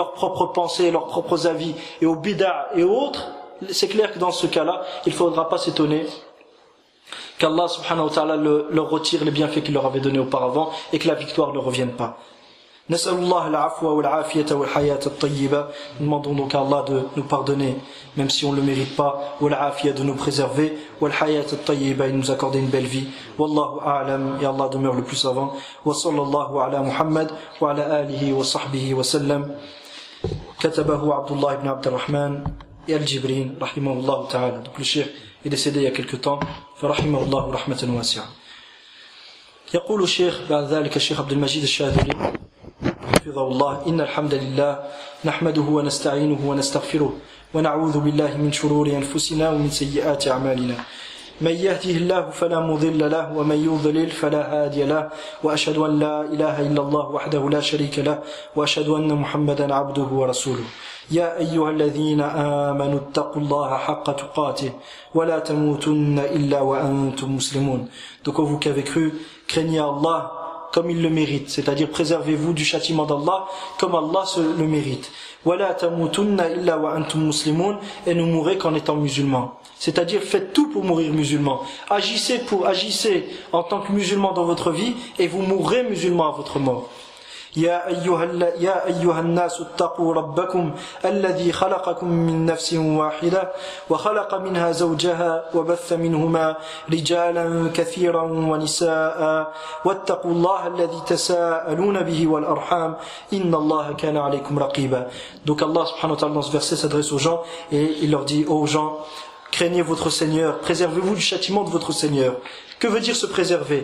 leurs propres pensées, leurs propres avis, et aux bid'a et autres, c'est clair que dans ce cas-là, il ne faudra pas s'étonner qu'Allah subhanahu wa ta'ala leur retire les bienfaits qu'il leur avait donnés auparavant et que la victoire ne leur revienne pas. Nas'alullah al-afwa wal-afiyata wal-hayata at-tayyiba. Nous demandons donc à Allah de nous pardonner, même si on ne le mérite pas, wal-afiyah, de nous préserver, wal-hayata at-tayyiba, et de nous accorder une belle vie. Wallahu a'lam, et Allah demeure le plus savant. Wa sallallahu ala Muhammad wa ala alihi wa sahbihi wa sallam. Katabahu Abdullah ibn Abdurrahman et Al-Jibrin, rahimahullah ta'ala. Donc le cheikh est décédé il y a quelque temps, فرحمه رحمة واسعة. يقول الشيخ بعد ذلك الشيخ عبد المجيد الشاذلي حفظه الله: إن الحمد لله نحمده ونستعينه ونستغفره ونعوذ بالله من شرور أنفسنا ومن سيئات أعمالنا من يهده الله فلا مضل له ومن يضلل فلا هادي له وأشهد أن لا إله إلا الله وحده لا شريك له وأشهد أن محمدا عبده ورسوله يا أيها الذين آمنوا اتقوا الله حق تقاته ولا تموتن إلا وأنتم مسلمون. Donc vous qui avez cru, craignez Allah comme il le mérite, c'est-à-dire préservez-vous du châtiment d'Allah comme Allah se le mérite. ولا تموتن إلا وأنتم مسلمون, et ne mourrez qu'en étant musulmans. C'est-à-dire faites tout pour mourir musulman. Agissez pour agissez en tant que musulman dans votre vie et vous mourrez musulman à votre mort. يا أيها يا أيها الناس اتقوا ربكم الذي خلقكم من نفس واحدة وخلق منها زوجها وبث منهما رجالا كثيرا ونساء واتقوا الله الذي تساءلون به والأرحام إن الله كان عليكم رقيبا. Donc Allah subhanahu wa ta'ala dans ce verset s'adresse aux gens et il leur dit: aux gens, craignez votre Seigneur, préservez-vous du châtiment de votre Seigneur. Que veut dire se préserver?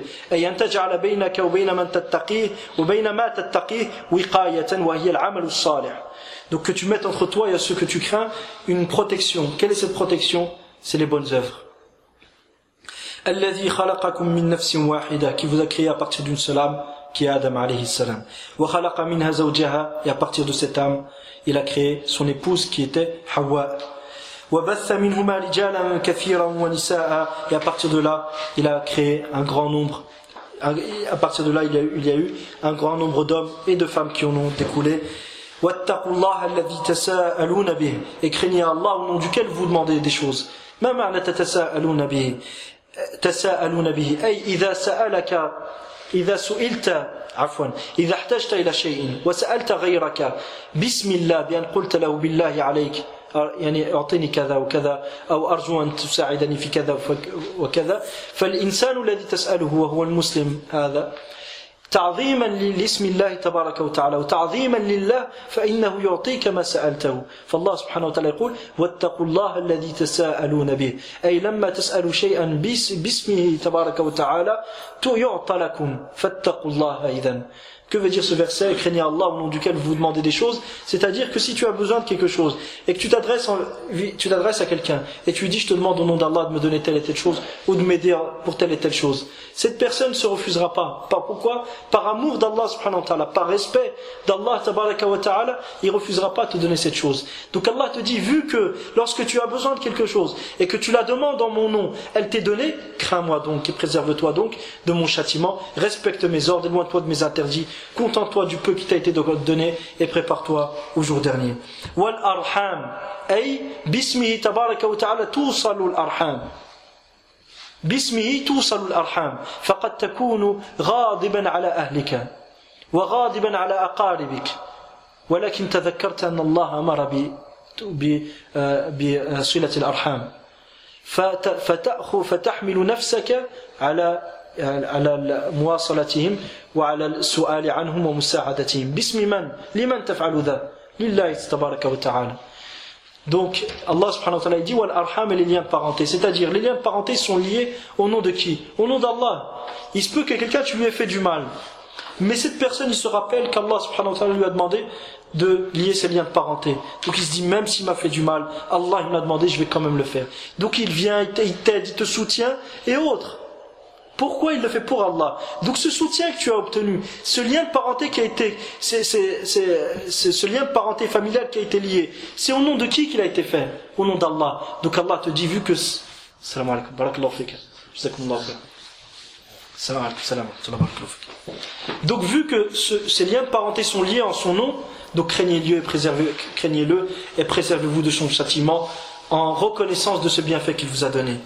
Donc que tu mettes entre toi et ceux que tu crains une protection. Quelle est cette protection? C'est les bonnes œuvres. Qui vous a créé à partir d'une seule âme, qui est Adam alayhi salam. Et à partir de cette âme, il a créé son épouse qui était Hawa. وَبَثَّ مِنْهُمَا رِجَالًا كَثِيرًا وَنِسَاءً, et à partir de là il a créé un grand nombre à partir de là il y a eu, il y a eu un grand nombre d'hommes et de femmes qui en ont découlé. وَاتَّقُوا اللَّهَ الَّذِي تَسَاءَلُونَ بِهِ, et craignez Allah au nom duquel vous demandez des choses. ما معنى تتساءلون به؟ تساءلون به أي إذا سألك إذا سئلت عفوا إذا احتجت إلى شيء وسألت غيرك بسم الله بأن قلت له بالله عليك يعني أعطيني كذا وكذا أو أرجو أن تساعدني في كذا وكذا, فالإنسان الذي تسأله وهو المسلم هذا تعظيما لاسم الله تبارك وتعالى وتعظيما لله فإنه يعطيك ما سألته. فالله سبحانه وتعالى يقول: واتقوا الله الذي تساءلون به, أي لما تسألوا شيئا باسمه تبارك وتعالى يعطى لكم فاتقوا الله إذن. Que veut dire ce verset? Craignez Allah au nom duquel vous demandez des choses. C'est-à-dire que si tu as besoin de quelque chose et que tu t'adresses, en, tu t'adresses à quelqu'un et tu lui dis: je te demande au nom d'Allah de me donner telle et telle chose ou de m'aider pour telle et telle chose, cette personne ne se refusera pas. Par pourquoi? Par amour d'Allah subhanahu wa ta'ala, par respect d'Allah tabaraka wa ta'ala, il ne refusera pas de te donner cette chose. Donc Allah te dit: vu que lorsque tu as besoin de quelque chose et que tu la demandes en mon nom, elle t'est donnée, crains-moi donc et préserve-toi donc de mon châtiment, respecte mes ordres, éloigne-toi de mes interdits, contente-toi du peu qui t'a été donné et prépare-toi au jour dernier. Wal arham, ay bismihi tabaraka wa ta'ala tusalu al arham. Bismihi tusalu al arham. Faqad takunu ghadiban ala ahlika wa ghadiban ala aqaribik. ولكن تذكرت أن الله أمر بصلة الأرحام فتأخذ فتحمل نفسك على على مواصلتهم وعلى السؤال عنهم ومساعدتهم. باسم من؟ لمن تفعل ذا؟ لله تبارك وتعالى. Donc Allah subhanahu wa ta'ala dit: wal arham, et les liens de parenté, c'est-à-dire les liens de parenté sont liés au nom de qui? Au nom d'Allah. Il se peut que quelqu'un tu lui ait fait du mal, mais cette personne il se rappelle qu'Allah subhanahu wa ta'ala lui a demandé de lier ses liens de parenté. Donc il se dit: même s'il m'a fait du mal, Allah il m'a demandé, je vais quand même le faire. Donc il vient, il t'aide, il te soutient et autres. Pourquoi il le fait? Pour Allah. Donc ce soutien que tu as obtenu, ce lien de parenté qui a été, c'est, c'est, c'est, c'est ce lien de parenté familial qui a été lié, c'est au nom de qui qu'il a été fait? Au nom d'Allah. Donc Allah te dit: vu que... Salam alaikum, barakallahu fik. Jazakumullahu khair. Salam alaikum, salam alaikum. Donc vu que ce, ces liens de parenté sont liés en son nom, Donc craignez Dieu et préservez, craignez-le et préservez-vous de son châtiment en reconnaissance de ce bienfait qu'il vous a donné.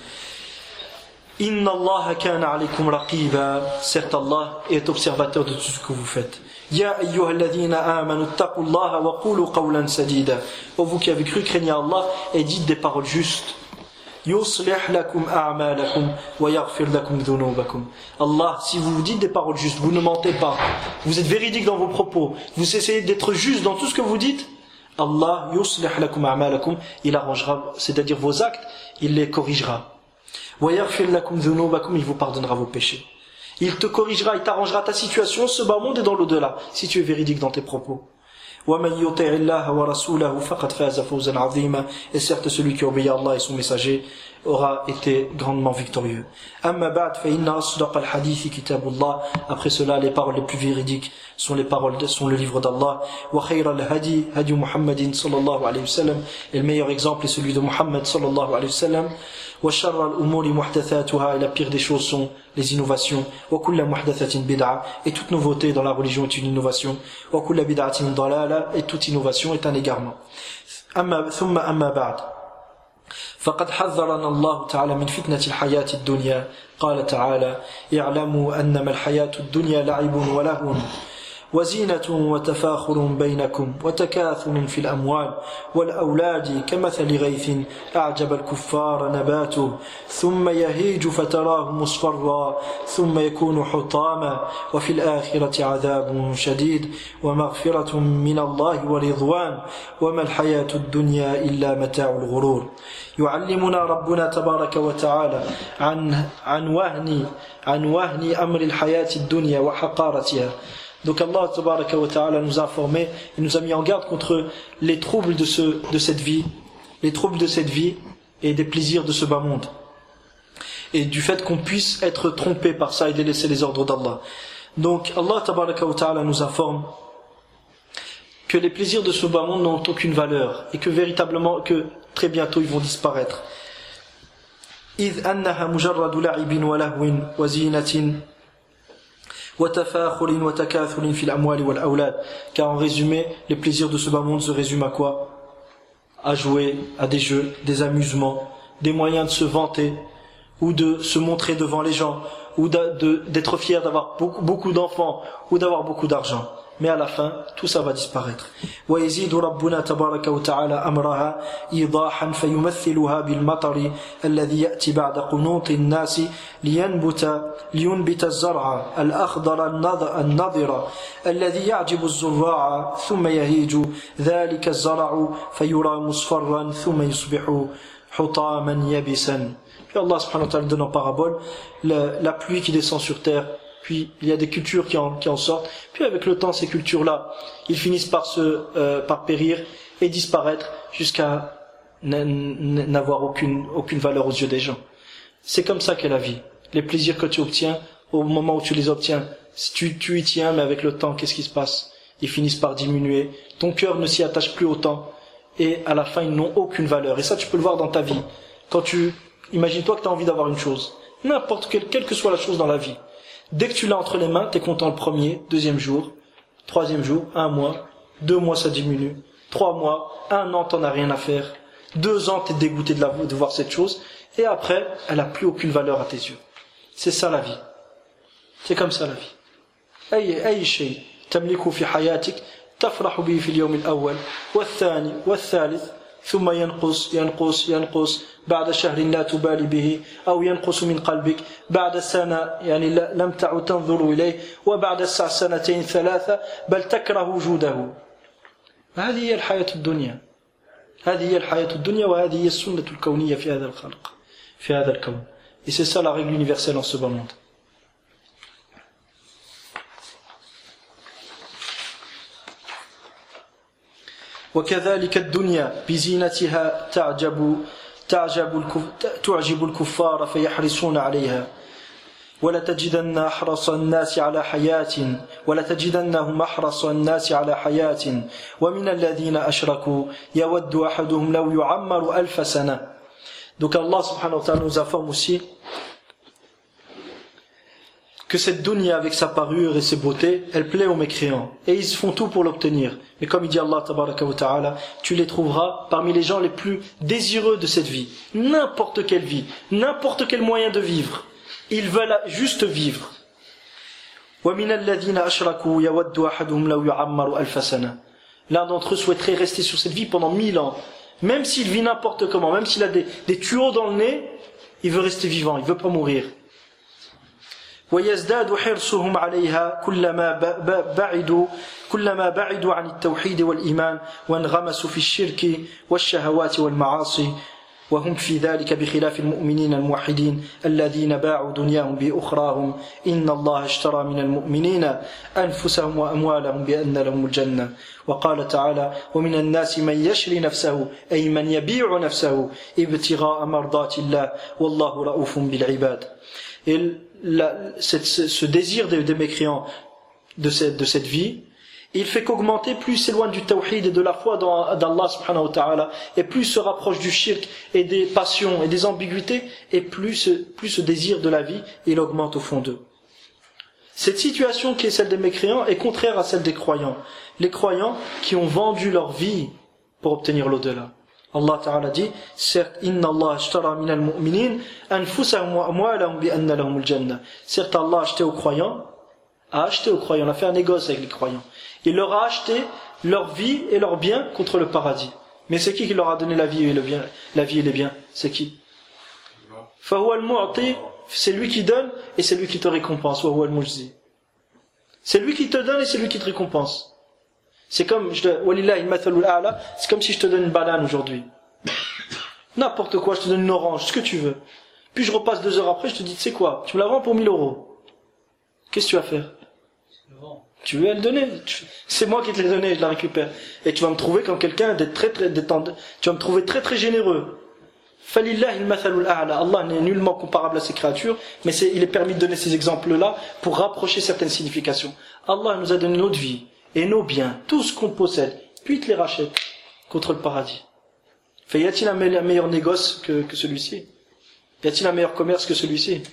Inna Allah kana alaykum raqiba. Certes, Allah est observateur de tout ce que vous faites. Ya ayyuhalladhina amanu taqullaha wa qulu qawlan sadida. Ô vous qui avez cru, craignez Allah et dites des paroles justes. Yuslih lakum a'malakum wa yaghfir lakum dhunubakum. Allah, si vous vous dites des paroles justes, vous ne mentez pas, vous êtes véridique dans vos propos, vous essayez d'être juste dans tout ce que vous dites, Allah yuslih lakum a'malakum, il arrangera, c'est-à-dire vos actes, il les corrigera. Wa yaghfir lakum dhunubakum, il vous pardonnera vos péchés. Il te corrigera, il t'arrangera ta situation, ce bas monde et dans l'au-delà, si tu es véridique dans tes propos. وَمَنْ يُطِعِ اللَّهَ وَرَسُولَهُ فَقَدْ فَازَ فَوْزًا عَظِيمًا. Et certes, celui qui obéit à Allah et son messager aura été grandement victorieux. أما بعد فإن أصدق الحديث كتاب الله. Après cela, les paroles les plus véridiques sont les paroles de, sont le livre d'Allah. وخير الهدي هدي محمد صلى الله عليه وسلم. Et le meilleur exemple est celui de Muhammad صلى الله عليه وسلم. وشر الأمور محدثاتها. Et la pire des choses sont les innovations. وكل محدثة بدعة. Et toute nouveauté dans la religion est une innovation. وكل بدعة ضلالة. Et toute innovation est un égarement. أما ثم أما بعد فقد حذرنا الله تعالى من فتنة الحياة الدنيا. قال تعالى اعلموا أنما الحياة الدنيا لعب ولهو وزينة وتفاخر بينكم وتكاثر في الأموال والأولاد كمثل غيث أعجب الكفار نباته ثم يهيج فتراه مصفرا ثم يكون حطاما وفي الآخرة عذاب شديد ومغفرة من الله ورضوان وما الحياة الدنيا إلا متاع الغرور. يعلمنا ربنا تبارك وتعالى عن عن وهن عن وهن أمر الحياة الدنيا وحقارتها. Donc Allah tabaraka wa ta'ala nous a informé et nous a mis en garde contre les troubles de, ce, de cette vie, les troubles de cette vie et des plaisirs de ce bas monde. Et du fait qu'on puisse être trompé par ça et délaisser les ordres d'Allah. Donc Allah tabaraka wa ta'ala nous informe que les plaisirs de ce bas monde n'ont aucune valeur et que véritablement, que très bientôt ils vont disparaître. إذ أنها مجرد لعب ولهو وزينة car en résumé, les plaisirs de ce bas monde se résument à quoi? À jouer à des jeux, des amusements, des moyens de se vanter ou de se montrer devant les gens ou de, de, d'être fier d'avoir beaucoup, beaucoup d'enfants ou d'avoir beaucoup d'argent. Mais à la fin, tout ça va disparaître. ويزيد ربنا تبارك وتعالى أمرها إيضاحا فيمثلها بالمطر الذي يأتي بعد قنوط الناس لينبت لينبت الزرع الأخضر النضر الذي يعجب الزراع ثم يهيج ذلك الزرع فيرى مصفرا ثم يصبح حطاما يبسا. Puis Allah subhanahu wa ta'ala donne en parabole la, la pluie qui descend sur terre. Puis il y a des cultures qui en, qui en sortent. Puis avec le temps, ces cultures-là, ils finissent par se, euh, par périr et disparaître jusqu'à n'avoir aucune, aucune valeur aux yeux des gens. C'est comme ça qu'est la vie. Les plaisirs que tu obtiens, au moment où tu les obtiens, si tu, tu y tiens, mais avec le temps, qu'est-ce qui se passe? Ils finissent par diminuer. Ton cœur ne s'y attache plus autant. Et à la fin, ils n'ont aucune valeur. Et ça, tu peux le voir dans ta vie. Quand tu, imagine-toi que tu as envie d'avoir une chose. N'importe quelle, quelle que soit la chose dans la vie. Dès que tu l'as entre les mains, tu es content le premier, deuxième jour, troisième jour, un mois, deux mois ça diminue, trois mois, un an t'en as rien à faire, deux ans t'es dégoûté de, la, de voir cette chose, et après, elle n'a plus aucune valeur à tes yeux. C'est ça la vie. C'est comme ça la vie. أي أي شيء تملكه في حياتك تفرح به في اليوم الأول والثاني والثالث ثم ينقص ينقص ينقص بعد شهر لا تبالي به أو ينقص من قلبك بعد سنة يعني لم تعد تنظر إليه وبعد سنتين ثلاثة بل تكره وجوده. هذه هي الحياة الدنيا. هذه هي الحياة الدنيا وهذه هي السنة الكونية في هذا الخلق في هذا الكون. Et c'est ça la règle universelle en ce bas monde. وكذلك الدنيا بزينتها تعجب تعجب تعجب الكفار فيحرصون عليها ولا تجدن أحرص الناس على حياة ولا تجدنهم أحرص الناس على حياة ومن الذين أشركوا يود أحدهم لو يعمر ألف سنة. Donc Allah subhanahu wa ta'ala nous informe aussi que cette dunya avec sa parure et ses beautés, elle plaît aux mécréants. Et ils font tout pour l'obtenir. Mais comme il dit Allah tabaraka wa ta'ala, tu les trouveras parmi les gens les plus désireux de cette vie. N'importe quelle vie, n'importe quel moyen de vivre. Ils veulent juste vivre. وَمِنَ الَّذِينَ أَشْرَكُوا يَوَدُّ أَحَدُهُمْ لَوْ يُعَمَّرُ أَلْفَ سَنَةٍ. L'un d'entre eux souhaiterait rester sur cette vie pendant mille ans. Même s'il vit n'importe comment, même s'il a des, des tuyaux dans le nez, il veut rester vivant, il veut pas mourir. ويزداد حرصهم عليها كلما بعدوا كلما بعدوا عن التوحيد والإيمان وانغمسوا في الشرك والشهوات والمعاصي وهم في ذلك بخلاف المؤمنين الموحدين الذين باعوا دنياهم بأخراهم إن الله اشترى من المؤمنين أنفسهم وأموالهم بأن لهم الجنة وقال تعالى ومن الناس من يشري نفسه أي من يبيع نفسه ابتغاء مرضات الله والله رؤوف بالعباد. Et la, cette, ce désir des, des mécréants de cette, de cette vie, il fait qu'augmenter, plus il s'éloigne du tawhid et de la foi dans, d'Allah subhanahu wa ta'ala, et plus il se rapproche du shirk et des passions et des ambiguïtés, et plus ce, plus ce désir de la vie, il augmente au fond d'eux. Cette situation qui est celle des mécréants est contraire à celle des croyants. Les croyants qui ont vendu leur vie pour obtenir l'au-delà. Allah Ta'ala dit, certes, Inna Allah ashtara minal mu'minin anfusahum wa amwalahum bi anna lahumul jannah. Certes, Allah a acheté aux croyants, a acheté aux croyants, on a fait un négoce avec les croyants. Il leur a acheté leur vie et leurs biens contre le paradis. Mais c'est qui qui leur a donné la vie et le bien, la vie et les biens? C'est qui? Fahuwa al-mu'ti, c'est lui qui donne et c'est lui qui te récompense. Wa huwa al-mujzi. C'est lui qui te donne et c'est lui qui te récompense. C'est comme, je te, walillahi al-mathalul a'la, c'est comme si je te donne une banane aujourd'hui. N'importe quoi, je te donne une orange, ce que tu veux. Puis je repasse deux heures après, je te dis, tu sais quoi, tu me la vends pour mille euros. Qu'est-ce que tu vas faire? Tu veux elle donner? C'est moi qui te l'ai donnée, je la récupère. Et tu vas me trouver comme quelqu'un d'être très très détendu. Tu vas me trouver très très généreux. Falillahi al-mathalul a'la. Allah n'est nullement comparable à ces créatures, mais c'est, il est permis de donner ces exemples-là pour rapprocher certaines significations. Allah nous a donné notre vie et nos biens, tout ce qu'on possède, puis il te les rachète contre le paradis. Fait, y a-t-il un meilleur négoce que, que celui-ci? Y a-t-il un meilleur commerce que celui-ci?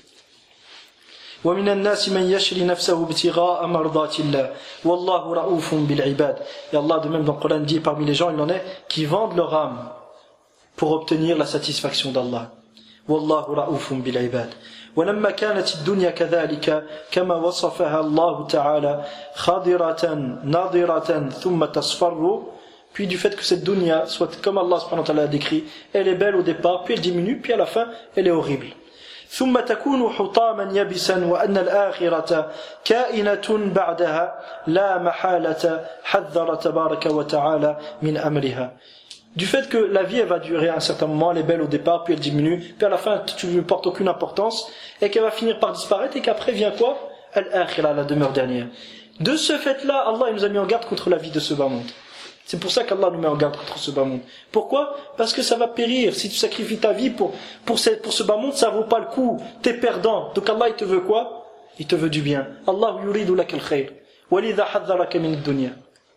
وَمِنَ النَّاسِ مَنْ يَشْرِي نَفْسَهُ ابْتِغَاءَ مَرْضَاتِ اللَّهِ وَاللَّهُ رَءُوفٌ بِالْعِبَادِ. Et Allah, de même dans le Coran dit, parmi les gens, il en est qui vendent leur âme pour obtenir la satisfaction d'Allah. وَاللَّهُ رَءُوفٌ بِالْعِبَادِ. ولما كانت الدنيا كذلك كما وصفها الله تعالى خضرة ناضرة ثم تصفر. Puis du fait que cette dunya soit comme Allah subhanahu wa ta'ala a décrit, elle est belle au départ, puis elle diminue, puis à la fin elle est horrible. ثم تكون حطاما يبسا وأن الآخرة كائنة بعدها لا محالة حذر تبارك وتعالى من أمرها. Du fait que la vie elle va durer à un certain moment, elle est belle au départ, puis elle diminue, puis à la fin tu ne lui portes aucune importance, et qu'elle va finir par disparaître, et qu'après vient quoi? Al-akhirah, la demeure dernière. De ce fait-là, Allah il nous a mis en garde contre la vie de ce bas monde. C'est pour ça qu'Allah nous met en garde contre ce bas monde. Pourquoi? Parce que ça va périr. Si tu sacrifies ta vie pour, pour, ce, pour ce bas monde, ça vaut pas le coup. T'es perdant. Donc Allah il te veut quoi? Il te veut du bien. Allah yuridu lak al-khayr. Walidha hadharaka min ad-dunya.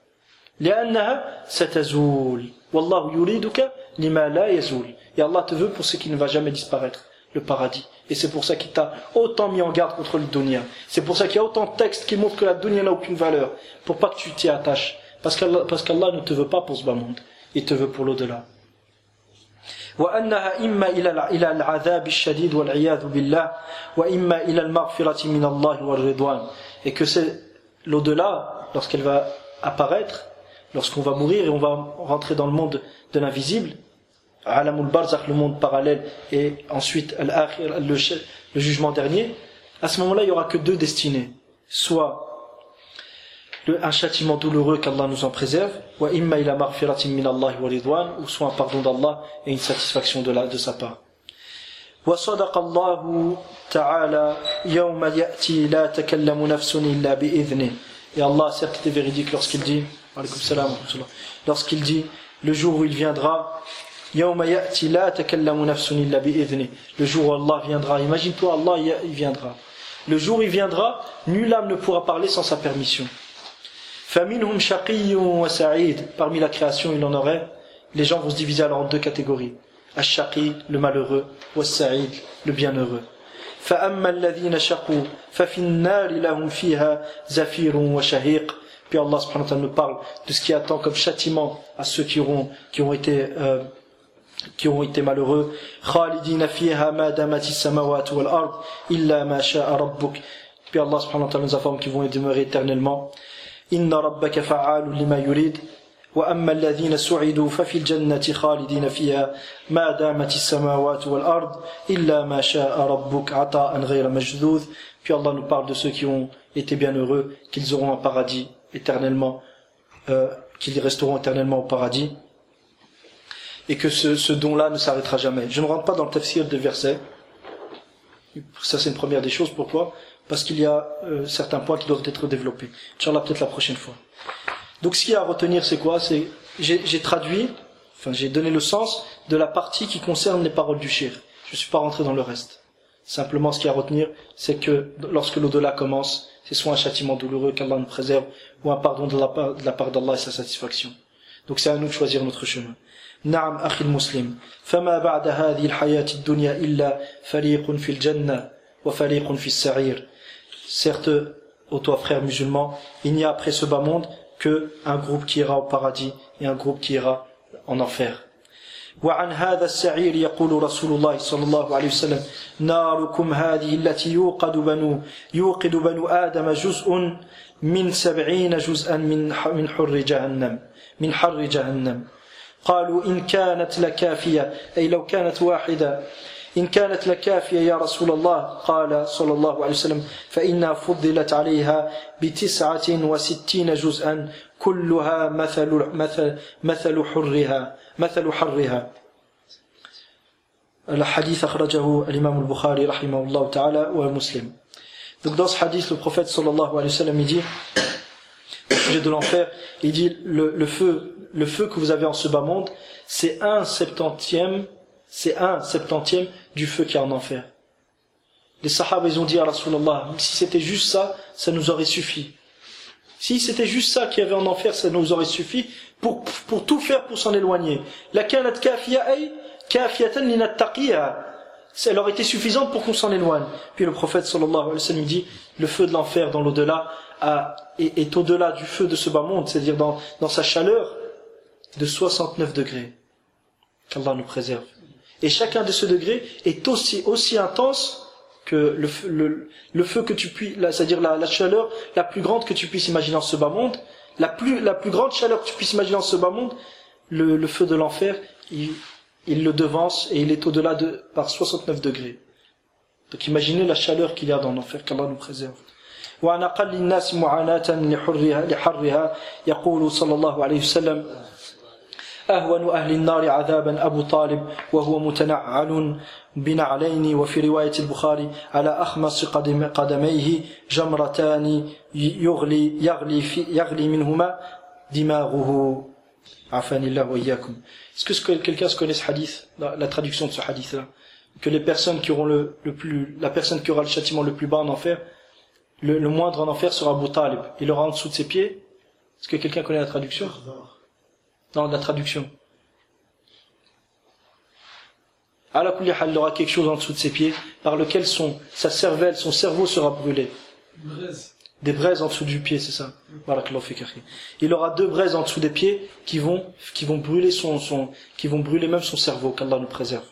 لأنها ستزول والله يريدك لما لا يزول. Et Allah te veut pour ce qui ne va jamais disparaître, le paradis. Et c'est pour ça qu'il t'a autant mis en garde contre le dunya. C'est pour ça qu'il y a autant de textes qui montrent que la dunya n'a aucune valeur, pour pas que tu t'y attaches. Parce qu'Allah, parce qu'Allah ne te veut pas pour ce bas monde, il te veut pour l'au-delà. وأنها إما إلى إلى العذاب الشديد والعياذ بالله وإما إلى المغفرة من الله والرضوان. Et que c'est l'au-delà, lorsqu'elle va apparaître, lorsqu'on va mourir et on va rentrer dans le monde de l'invisible, Alamul Barzakh, le monde parallèle, et ensuite Al-Akhir, le, le jugement dernier, à ce moment-là il n'y aura que deux destinées, soit le, un châtiment douloureux qu'Allah nous en préserve, ou imma ila maghfiratin min Allah wa ridwan, ou soit un pardon d'Allah et une satisfaction de, la, de sa part. وصدق الله تعالى يوم يأتي لا تكلم نفس إلا بإذنه. Et Allah certes était véridique lorsqu'il dit, lorsqu'il dit, le jour où il viendra, يوم يأتي لا تكلم نفس إلا بإذنه. Le jour où Allah viendra, imagine-toi, Allah il viendra. Le jour où il viendra, nulle âme ne pourra parler sans sa permission. فمنهم شقي وسعيد. Parmi la création, il en aurait, les gens vont se diviser alors en deux catégories. Ash-shaqi, le malheureux, was-sa'id, le bienheureux. فأما الذين شقوا ففي النار لهم فيها زفير وشهيق. Puis Allah subhanahu wa ta'ala nous parle de ce qui attend comme châtiment à ceux qui auront, qui ont été, euh, qui ont été malheureux. خالدين فيها ما دامت السماوات والأرض إلا ما شاء ربك. Puis Allah subhanahu wa ta'ala nous informe qu'ils vont y demeurer éternellement. إن ربك فعال لما يريد. وأما الذين سعدوا ففي الجنة خالدين فيها ما دامت السماوات والأرض إلا ما شاء ربك عطاء غير مجذوذ. Puis Allah nous parle de ceux qui ont été bienheureux, qu'ils auront un paradis éternellement, euh, qu'ils resteront éternellement au paradis, et que ce, ce don-là ne s'arrêtera jamais. Je ne rentre pas dans le tafsir des versets. Ça c'est une première des choses. Pourquoi? Parce qu'il y a euh, certains points qui doivent être développés. Inch'Allah, peut-être la prochaine fois. Donc ce qu'il y a à retenir, c'est quoi? C'est, j'ai, j'ai traduit, enfin j'ai donné le sens de la partie qui concerne les paroles du shir. Je ne suis pas rentré dans le reste. Simplement ce qu'il y a à retenir, c'est que lorsque l'au-delà commence, c'est soit un châtiment douloureux qu'Allah nous préserve, ou un pardon de la part, de la part d'Allah et sa satisfaction. Donc c'est à nous de choisir notre chemin. Naam akhi al-muslim, fama ba'da hadhihi al-hayati ad-dunya illa fariqun fil jannah wa fariqun fis sa'ir. Certes, ô toi frère musulman, il n'y a après ce bas monde que un groupe qui ira au paradis et un groupe qui ira en enfer. وعن هذا السعير يقول رسول الله صلى الله عليه وسلم ناركم هذه التي يوقد بنو يوقد بنو آدم جزء من سبعين جزءا من من حر جهنم من حر جهنم قالوا إن كانت لكافية أي لو كانت واحدة إن كانت لكافية يا رسول الله قال صلى الله عليه وسلم فإنها فضلت عليها بتسعة وستين جزءا كلها مثل مثل مثل حرها مثل حرها. Le hadith akhrajahu l'imam al-Bukhari rahimahullah ta'ala wa muslim. Donc dans ce hadith, le prophète sallallahu alayhi wa sallam il dit au sujet de l'enfer, il dit le, le feu le feu que vous avez en ce bas monde, c'est un septantième c'est un septantième du feu qui est en enfer. Les sahaba ils ont dit à Rasulallah, si c'était juste ça, ça nous aurait suffi. Si c'était juste ça qu'il y avait en enfer, ça nous aurait suffi pour, pour tout faire pour s'en éloigner. La kanat kafiya ay kafiyatan linattaqiha. Elle aurait été suffisante pour qu'on s'en éloigne. Puis le prophète sallallahu alayhi wa sallam dit, le feu de l'enfer dans l'au-delà a, est, est au-delà du feu de ce bas monde, c'est-à-dire dans, dans sa chaleur de soixante-neuf degrés. Qu'Allah nous préserve. Et chacun de ces degrés est aussi, aussi intense que le feu, le, le feu que tu puisses, c'est-à-dire la, la chaleur la plus grande que tu puisses imaginer en ce bas monde, la plus, la plus grande chaleur que tu puisses imaginer en ce bas monde, le, le feu de l'enfer, il, il le devance et il est au-delà de, par soixante-neuf degrés. Donc imaginez la chaleur qu'il y a dans l'enfer, qu'Allah nous préserve. وعن أقل الناس معاناة لحرها لحرها يقول صلى الله عليه وسلم أهون أهل النار عذابا أبو طالب وهو متنعل بنعلين وفي رواية البخاري على أخمص قدميه جمرتان يغلي يغلي في يغلي منهما دماغه عافاني الله وإياكم. Est-ce que quelqu'un se connaît ce hadith, la, la traduction de ce hadith là, que les personnes qui auront le, le plus, la personne qui aura le châtiment le plus bas en enfer, le, le moindre en enfer sera Abu Talib. Il aura en dessous de ses pieds. Est-ce que quelqu'un connaît la traduction? Non, la traduction. Ala kulli hal, il aura quelque chose en dessous de ses pieds par lequel son, sa cervelle, son cerveau sera brûlé. Braise. Des braises en dessous du pied, c'est ça. Barakallahu fik akhi. Il aura deux braises en dessous des pieds qui vont, qui vont brûler son, son, qui vont brûler même son cerveau, qu'Allah nous préserve.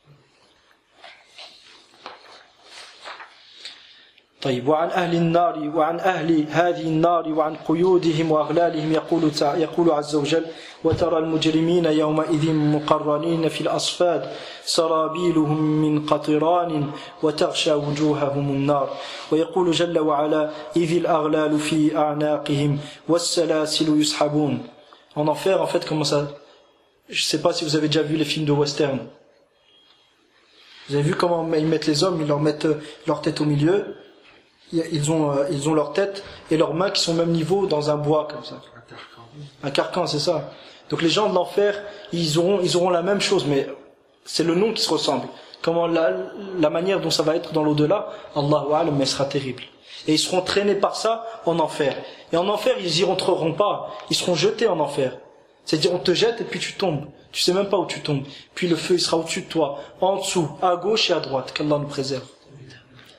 طيب وعن أهل النار وعن أهل هذه النار وعن قيودهم وأغلالهم يقول يقول عز وجل وترى المجرمين يومئذ مقرنين في الأصفاد سرابيلهم من قطران وتغشى وجوههم النار ويقول جل وعلا إذ الأغلال في أعناقهم والسلاسل يسحبون. En enfer, en fait, comment ça? Je ne sais pas si vous avez déjà vu les films de western. Vous avez vu comment ils mettent les hommes, ils leur mettent leur tête au milieu. Ils ont, euh, ils ont leur tête et leurs mains qui sont au même niveau dans un bois comme ça. Un carcan. Un carcan, c'est ça. Donc les gens de l'enfer, ils auront, ils auront la même chose, mais c'est le nom qui se ressemble. Comment la, la manière dont ça va être dans l'au-delà, Allahu a'lam, mais sera terrible. Et ils seront traînés par ça en enfer. Et en enfer, ils y rentreront pas. Ils seront jetés en enfer. C'est-à-dire, on te jette et puis tu tombes. Tu sais même pas où tu tombes. Puis le feu, il sera au-dessus de toi, en dessous, à gauche et à droite. Qu'Allah nous préserve.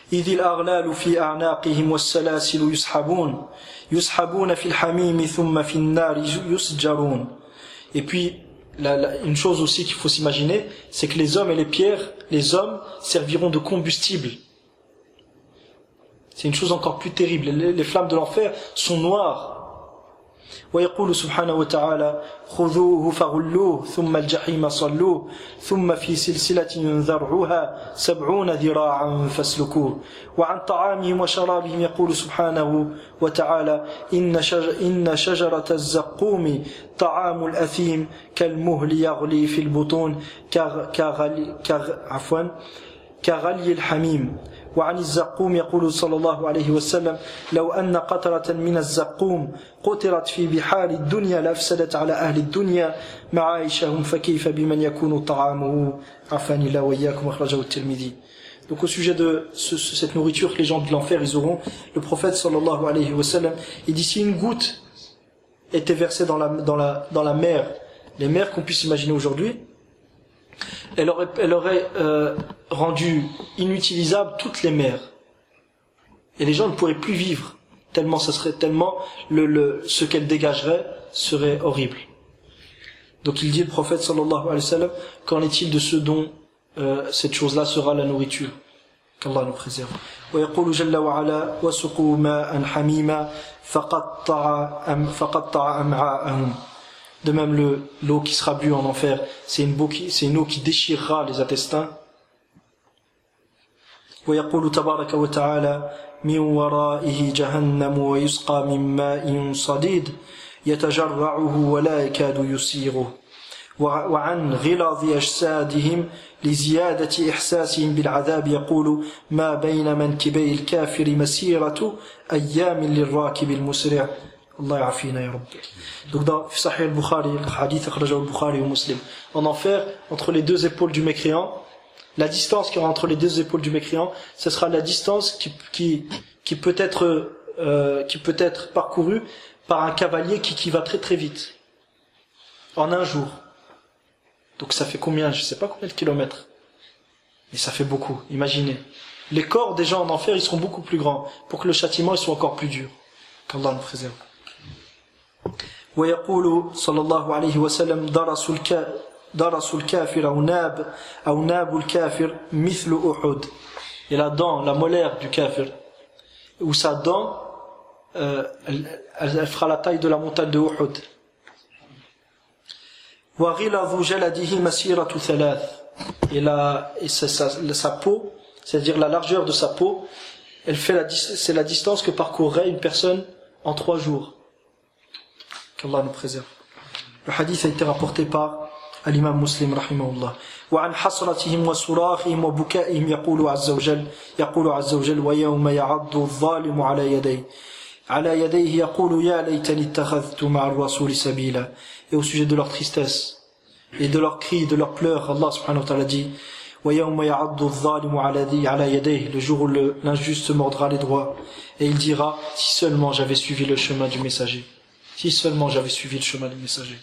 إذ الأغلال في أعناقهم والسلاسل يسحبون يسحبون في الحميم ثم في النار يسجرون. Et puis la, la, une chose aussi qu'il faut s'imaginer, c'est que les hommes et les pierres, les hommes serviront de combustible. C'est une chose encore plus terrible. Les, les flammes de l'enfer sont noires. ويقول سبحانه وتعالى خذوه فغلوه ثم الجحيم صلوه ثم في سلسلة ذرعها سبعون ذراعا فاسلكوه. وعن طعامهم وشرابهم يقول سبحانه وتعالى إن, شجر إن شجرة الزقوم طعام الأثيم كالمهل يغلي في البطون كغلي, عفوا كغلي الحميم. وعن الزقوم يقول صلى الله عليه وسلم لو أن قطرة من الزقوم قطرت في بحار الدنيا لأفسدت على أهل الدنيا معايشهم فكيف بمن يكون طعامه عفاني الله وإياكم أخرجه الترمذي. Donc au sujet de ce, cette nourriture que les gens de l'enfer ils auront, le prophète sallallahu alayhi wa sallam il dit si une goutte était versée dans la, dans la, dans la mer, les mers qu'on puisse imaginer aujourd'hui, elle aurait, elle aurait euh, rendu inutilisables toutes les mers. Et les gens ne pourraient plus vivre, tellement ça serait tellement le, le, ce qu'elle dégagerait serait horrible. Donc il dit le prophète sallallahu alayhi wa sallam, qu'en est-il de ce dont euh, cette chose-là sera la nourriture? Qu'Allah nous préserve. ويقول جل وعلا وسقوا ماء حميما فقطع فقطع أمعاءهم. De même, le, l'eau qui sera bue en enfer, c'est une, eau qui, c'est une eau qui déchirera les intestins. ويقول تبارك وتعالى من ورائه جهنم ويسقى من ماء صديد يتجرعه ولا يكاد يسيغه وعن غلاظ أجسادهم لزيادة إحساسهم بالعذاب يقول ما بين منكبي الكافر مسيرة أيام للراكب المسرع. Allah ya'afina ya Rabbi. Donc dans Sahih al-Bukhari, le hadith akhrajahu al-Bukhari ou Muslim, en enfer, entre les deux épaules du mécréant, la distance qu'il y aura entre les deux épaules du mécréant, ce sera la distance qui, qui, qui, peut, être, euh, qui peut être parcourue par un cavalier qui, qui va très très vite, en un jour. Donc ça fait combien? Je ne sais pas combien de kilomètres, mais ça fait beaucoup, imaginez. Les corps des gens en enfer, ils seront beaucoup plus grands, pour que le châtiment il soit encore plus dur. Qu'Allah nous préserve. ويقول صلى الله عليه وسلم درس الكا درس الكافر أو ناب أو ناب الكافر مثل أحد. Et la dent, la molaire du kafir, ou sa dent, euh, elle, elle fera la taille de la montagne de Uhud. وغلظ جلده مسيرة ثلاث. Et la et sa, sa, sa peau, c'est-à-dire la largeur de sa peau, elle fait la c'est la distance que parcourrait une personne en trois jours. Qu'Allah nous préserve. Le hadith a été rapporté par l'imam Muslim rahimahullah. وعن حسرتهم وصراخهم وبكائهم يقول عز وجل يقول عز وجل ويوم يعض الظالم على يديه على يديه يقول يا ليتني اتخذت مع الرسول سبيلا. Et au sujet de leur tristesse et de leurs cris, de leurs pleurs, Allah subhanahu wa ta'ala dit ويوم يعض الظالم على يديه, le jour où le, l'injuste mordra les doigts et il dira si seulement j'avais suivi le chemin du messager. Si seulement j'avais suivi le chemin du messager.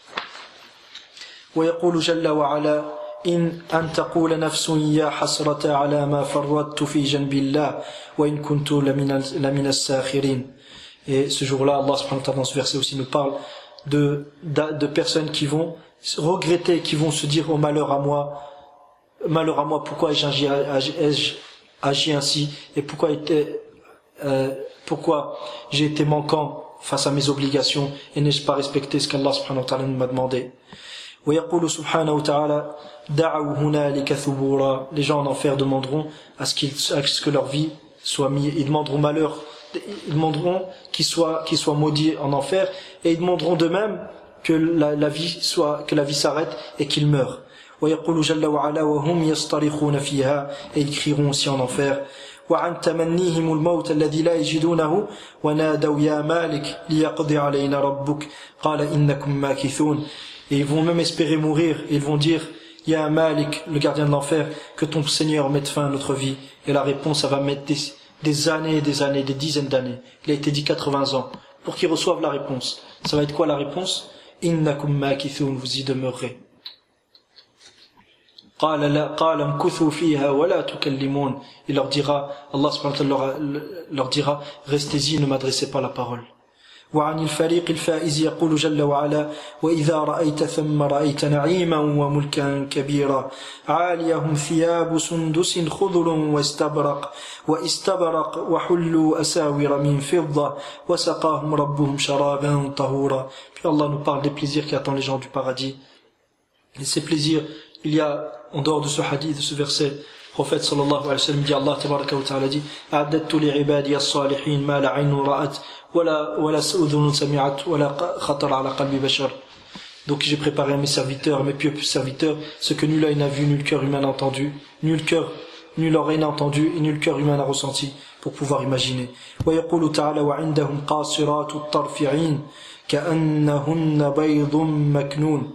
ويقول جل وعلا إن أن تقول نفس يا حسرة على ما فرطت في جنب الله وإن كنت لمن لمن الساخرين. Et ce jour-là, Allah subhanahu wa ta'ala dans ce verset aussi nous parle de, de, de personnes qui vont regretter, qui vont se dire oh malheur à moi, malheur à moi, pourquoi ai-je agi, ai-je agi ainsi et pourquoi, était, euh, pourquoi j'ai été manquant face à mes obligations et n'ai-je pas respecté ce qu'Allah subhanahu wa ta'ala m'a demandé. ويقول سبحانه وتعالى دعوا هنالك ثبورا. Les gens en enfer demanderont à ce, qu'ils, à ce que leur vie soit mise, ils demanderont malheur, ils demanderont qu'ils soient, qu'ils soient maudits en enfer et ils demanderont de même que la, la vie soit, que la vie s'arrête et qu'ils meurent. ويقول جل وعلا وهم يصطرخون فيها. Et ils crieront aussi en enfer وعن تمنيهم الموت الذي لا يجدونه ونادوا يا مالك ليقضي علينا ربك قال إنكم ماكثون. Et ils vont même espérer mourir, et ils vont dire Ya Malik, le gardien de l'enfer, que ton Seigneur mette fin à notre vie. Et la réponse, ça va mettre des, des années et des années, des dizaines d'années. Il a été dit quatre-vingts ans, pour qu'ils reçoivent la réponse. Ça va être quoi la réponse? Innakum makithun, vous y demeurerez. قال لا قال امكثوا فيها ولا تكلمون. Il leur dira, Allah subhanahu wa ta'ala leur, leur dira, restez-y, ne m'adressez pas la parole. وعن الفريق الفائز يقول جل وعلا وإذا رأيت ثم رأيت نعيما وملكا كبيرا عاليهم ثياب سندس خضر واستبرق واستبرق وحلوا أساور من فضة وسقاهم ربهم شرابا طهورا. Puis Allah nous parle des plaisirs qui attendent les gens du paradis. Et ces plaisirs, il y a en dehors de ce hadith, de ce verset, le prophète sallallahu alayhi wa sallam dit, Allah tabaraka wa ta'ala dit أعددت لعبادي الصالحين ما لا عين رأت ولا ولا أذن سمعت ولا خطر على قلب بشر. Donc j'ai préparé à mes serviteurs, mes pieux serviteurs, ce que nul œil n'a vu, nul cœur humain n'a entendu, nul cœur, nul oreille n'a entendu et nul cœur humain n'a ressenti pour pouvoir imaginer. ويقول تعالى وعندهم قاصرات الطرف عين كأنهن بيض مكنون.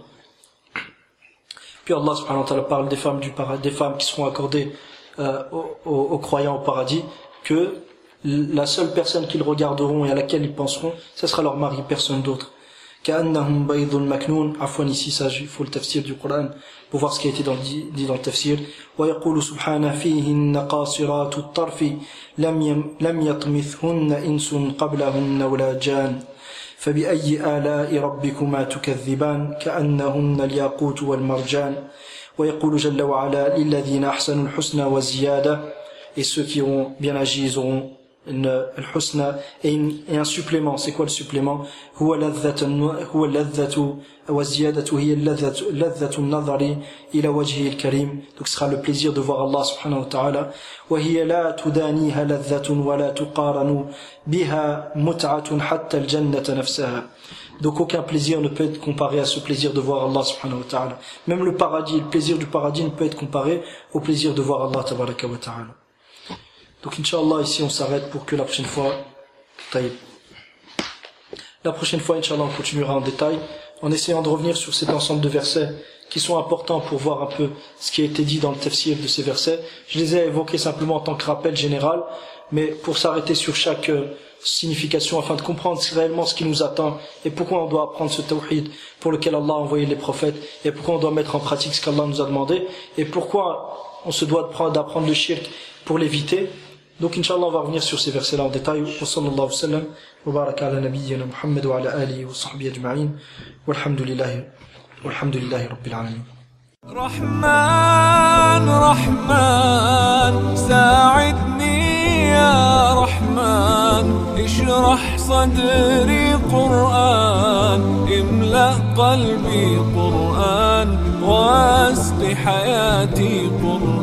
Puis Allah subhanahu wa ta'ala parle des femmes du paradis, des femmes qui seront accordées euh, aux, aux, aux croyants au paradis, que la seule personne qu'ils regarderont et à laquelle ils penseront, ce sera leur mari, personne d'autre. كأنهم بيض مكنون. Afwan, ici, ça, il faut le tafsir du Coran pour voir ce qui a été dans, dit, dit dans le tafsir. ويقول سبحانه فيهن قاصرات الطرف لم يطمثهن إنس قبلهن ولا جان فبأي آلاء ربكما تكذبان كأنهن الياقوت والمرجان. ويقول جل وعلا للذين أحسنوا الحسنى والزيادة. Et ceux qui ont bien agi, ils auront une الحسنى et, une, et un supplément. C'est quoi le supplément? هو لذة هو اللذة والزيادة هي اللذة لذة النظر إلى وجهه الكريم. Donc ce sera le plaisir de voir Allah subhanahu wa ta'ala. وهي لا تدانيها لذة ولا تقارن بها متعة حتى الجنة نفسها. Donc aucun plaisir ne peut être comparé à ce plaisir de voir Allah subhanahu wa ta'ala. Même le paradis, le plaisir du paradis ne peut être comparé au plaisir de voir Allah tabaraka wa ta'ala. Donc Inch'Allah, ici on s'arrête pour que la prochaine fois, taïb. La prochaine fois, Inch'Allah, on continuera en détail, en essayant de revenir sur cet ensemble de versets qui sont importants pour voir un peu ce qui a été dit dans le tafsir de ces versets. Je les ai évoqués simplement en tant que rappel général, mais pour s'arrêter sur chaque signification afin de comprendre réellement ce qui nous attend et pourquoi on doit apprendre ce tawhid pour lequel Allah a envoyé les prophètes et pourquoi on doit mettre en pratique ce qu'Allah nous a demandé et pourquoi on se doit d'apprendre le shirk pour l'éviter. Donc Inch'Allah, on va revenir sur ces versets-là en détail. Wa sallallahu wa sallam wa baraka ala nabiyyina Muhammad wa ala alihi wa sahbihi ajma'in walhamdulillahi walhamdulillahi rabbil alamin.
رحمن رحمن ساعدني يا رحمن اشرح صدري قرآن املأ قلبي قرآن واسق حياتي قرآن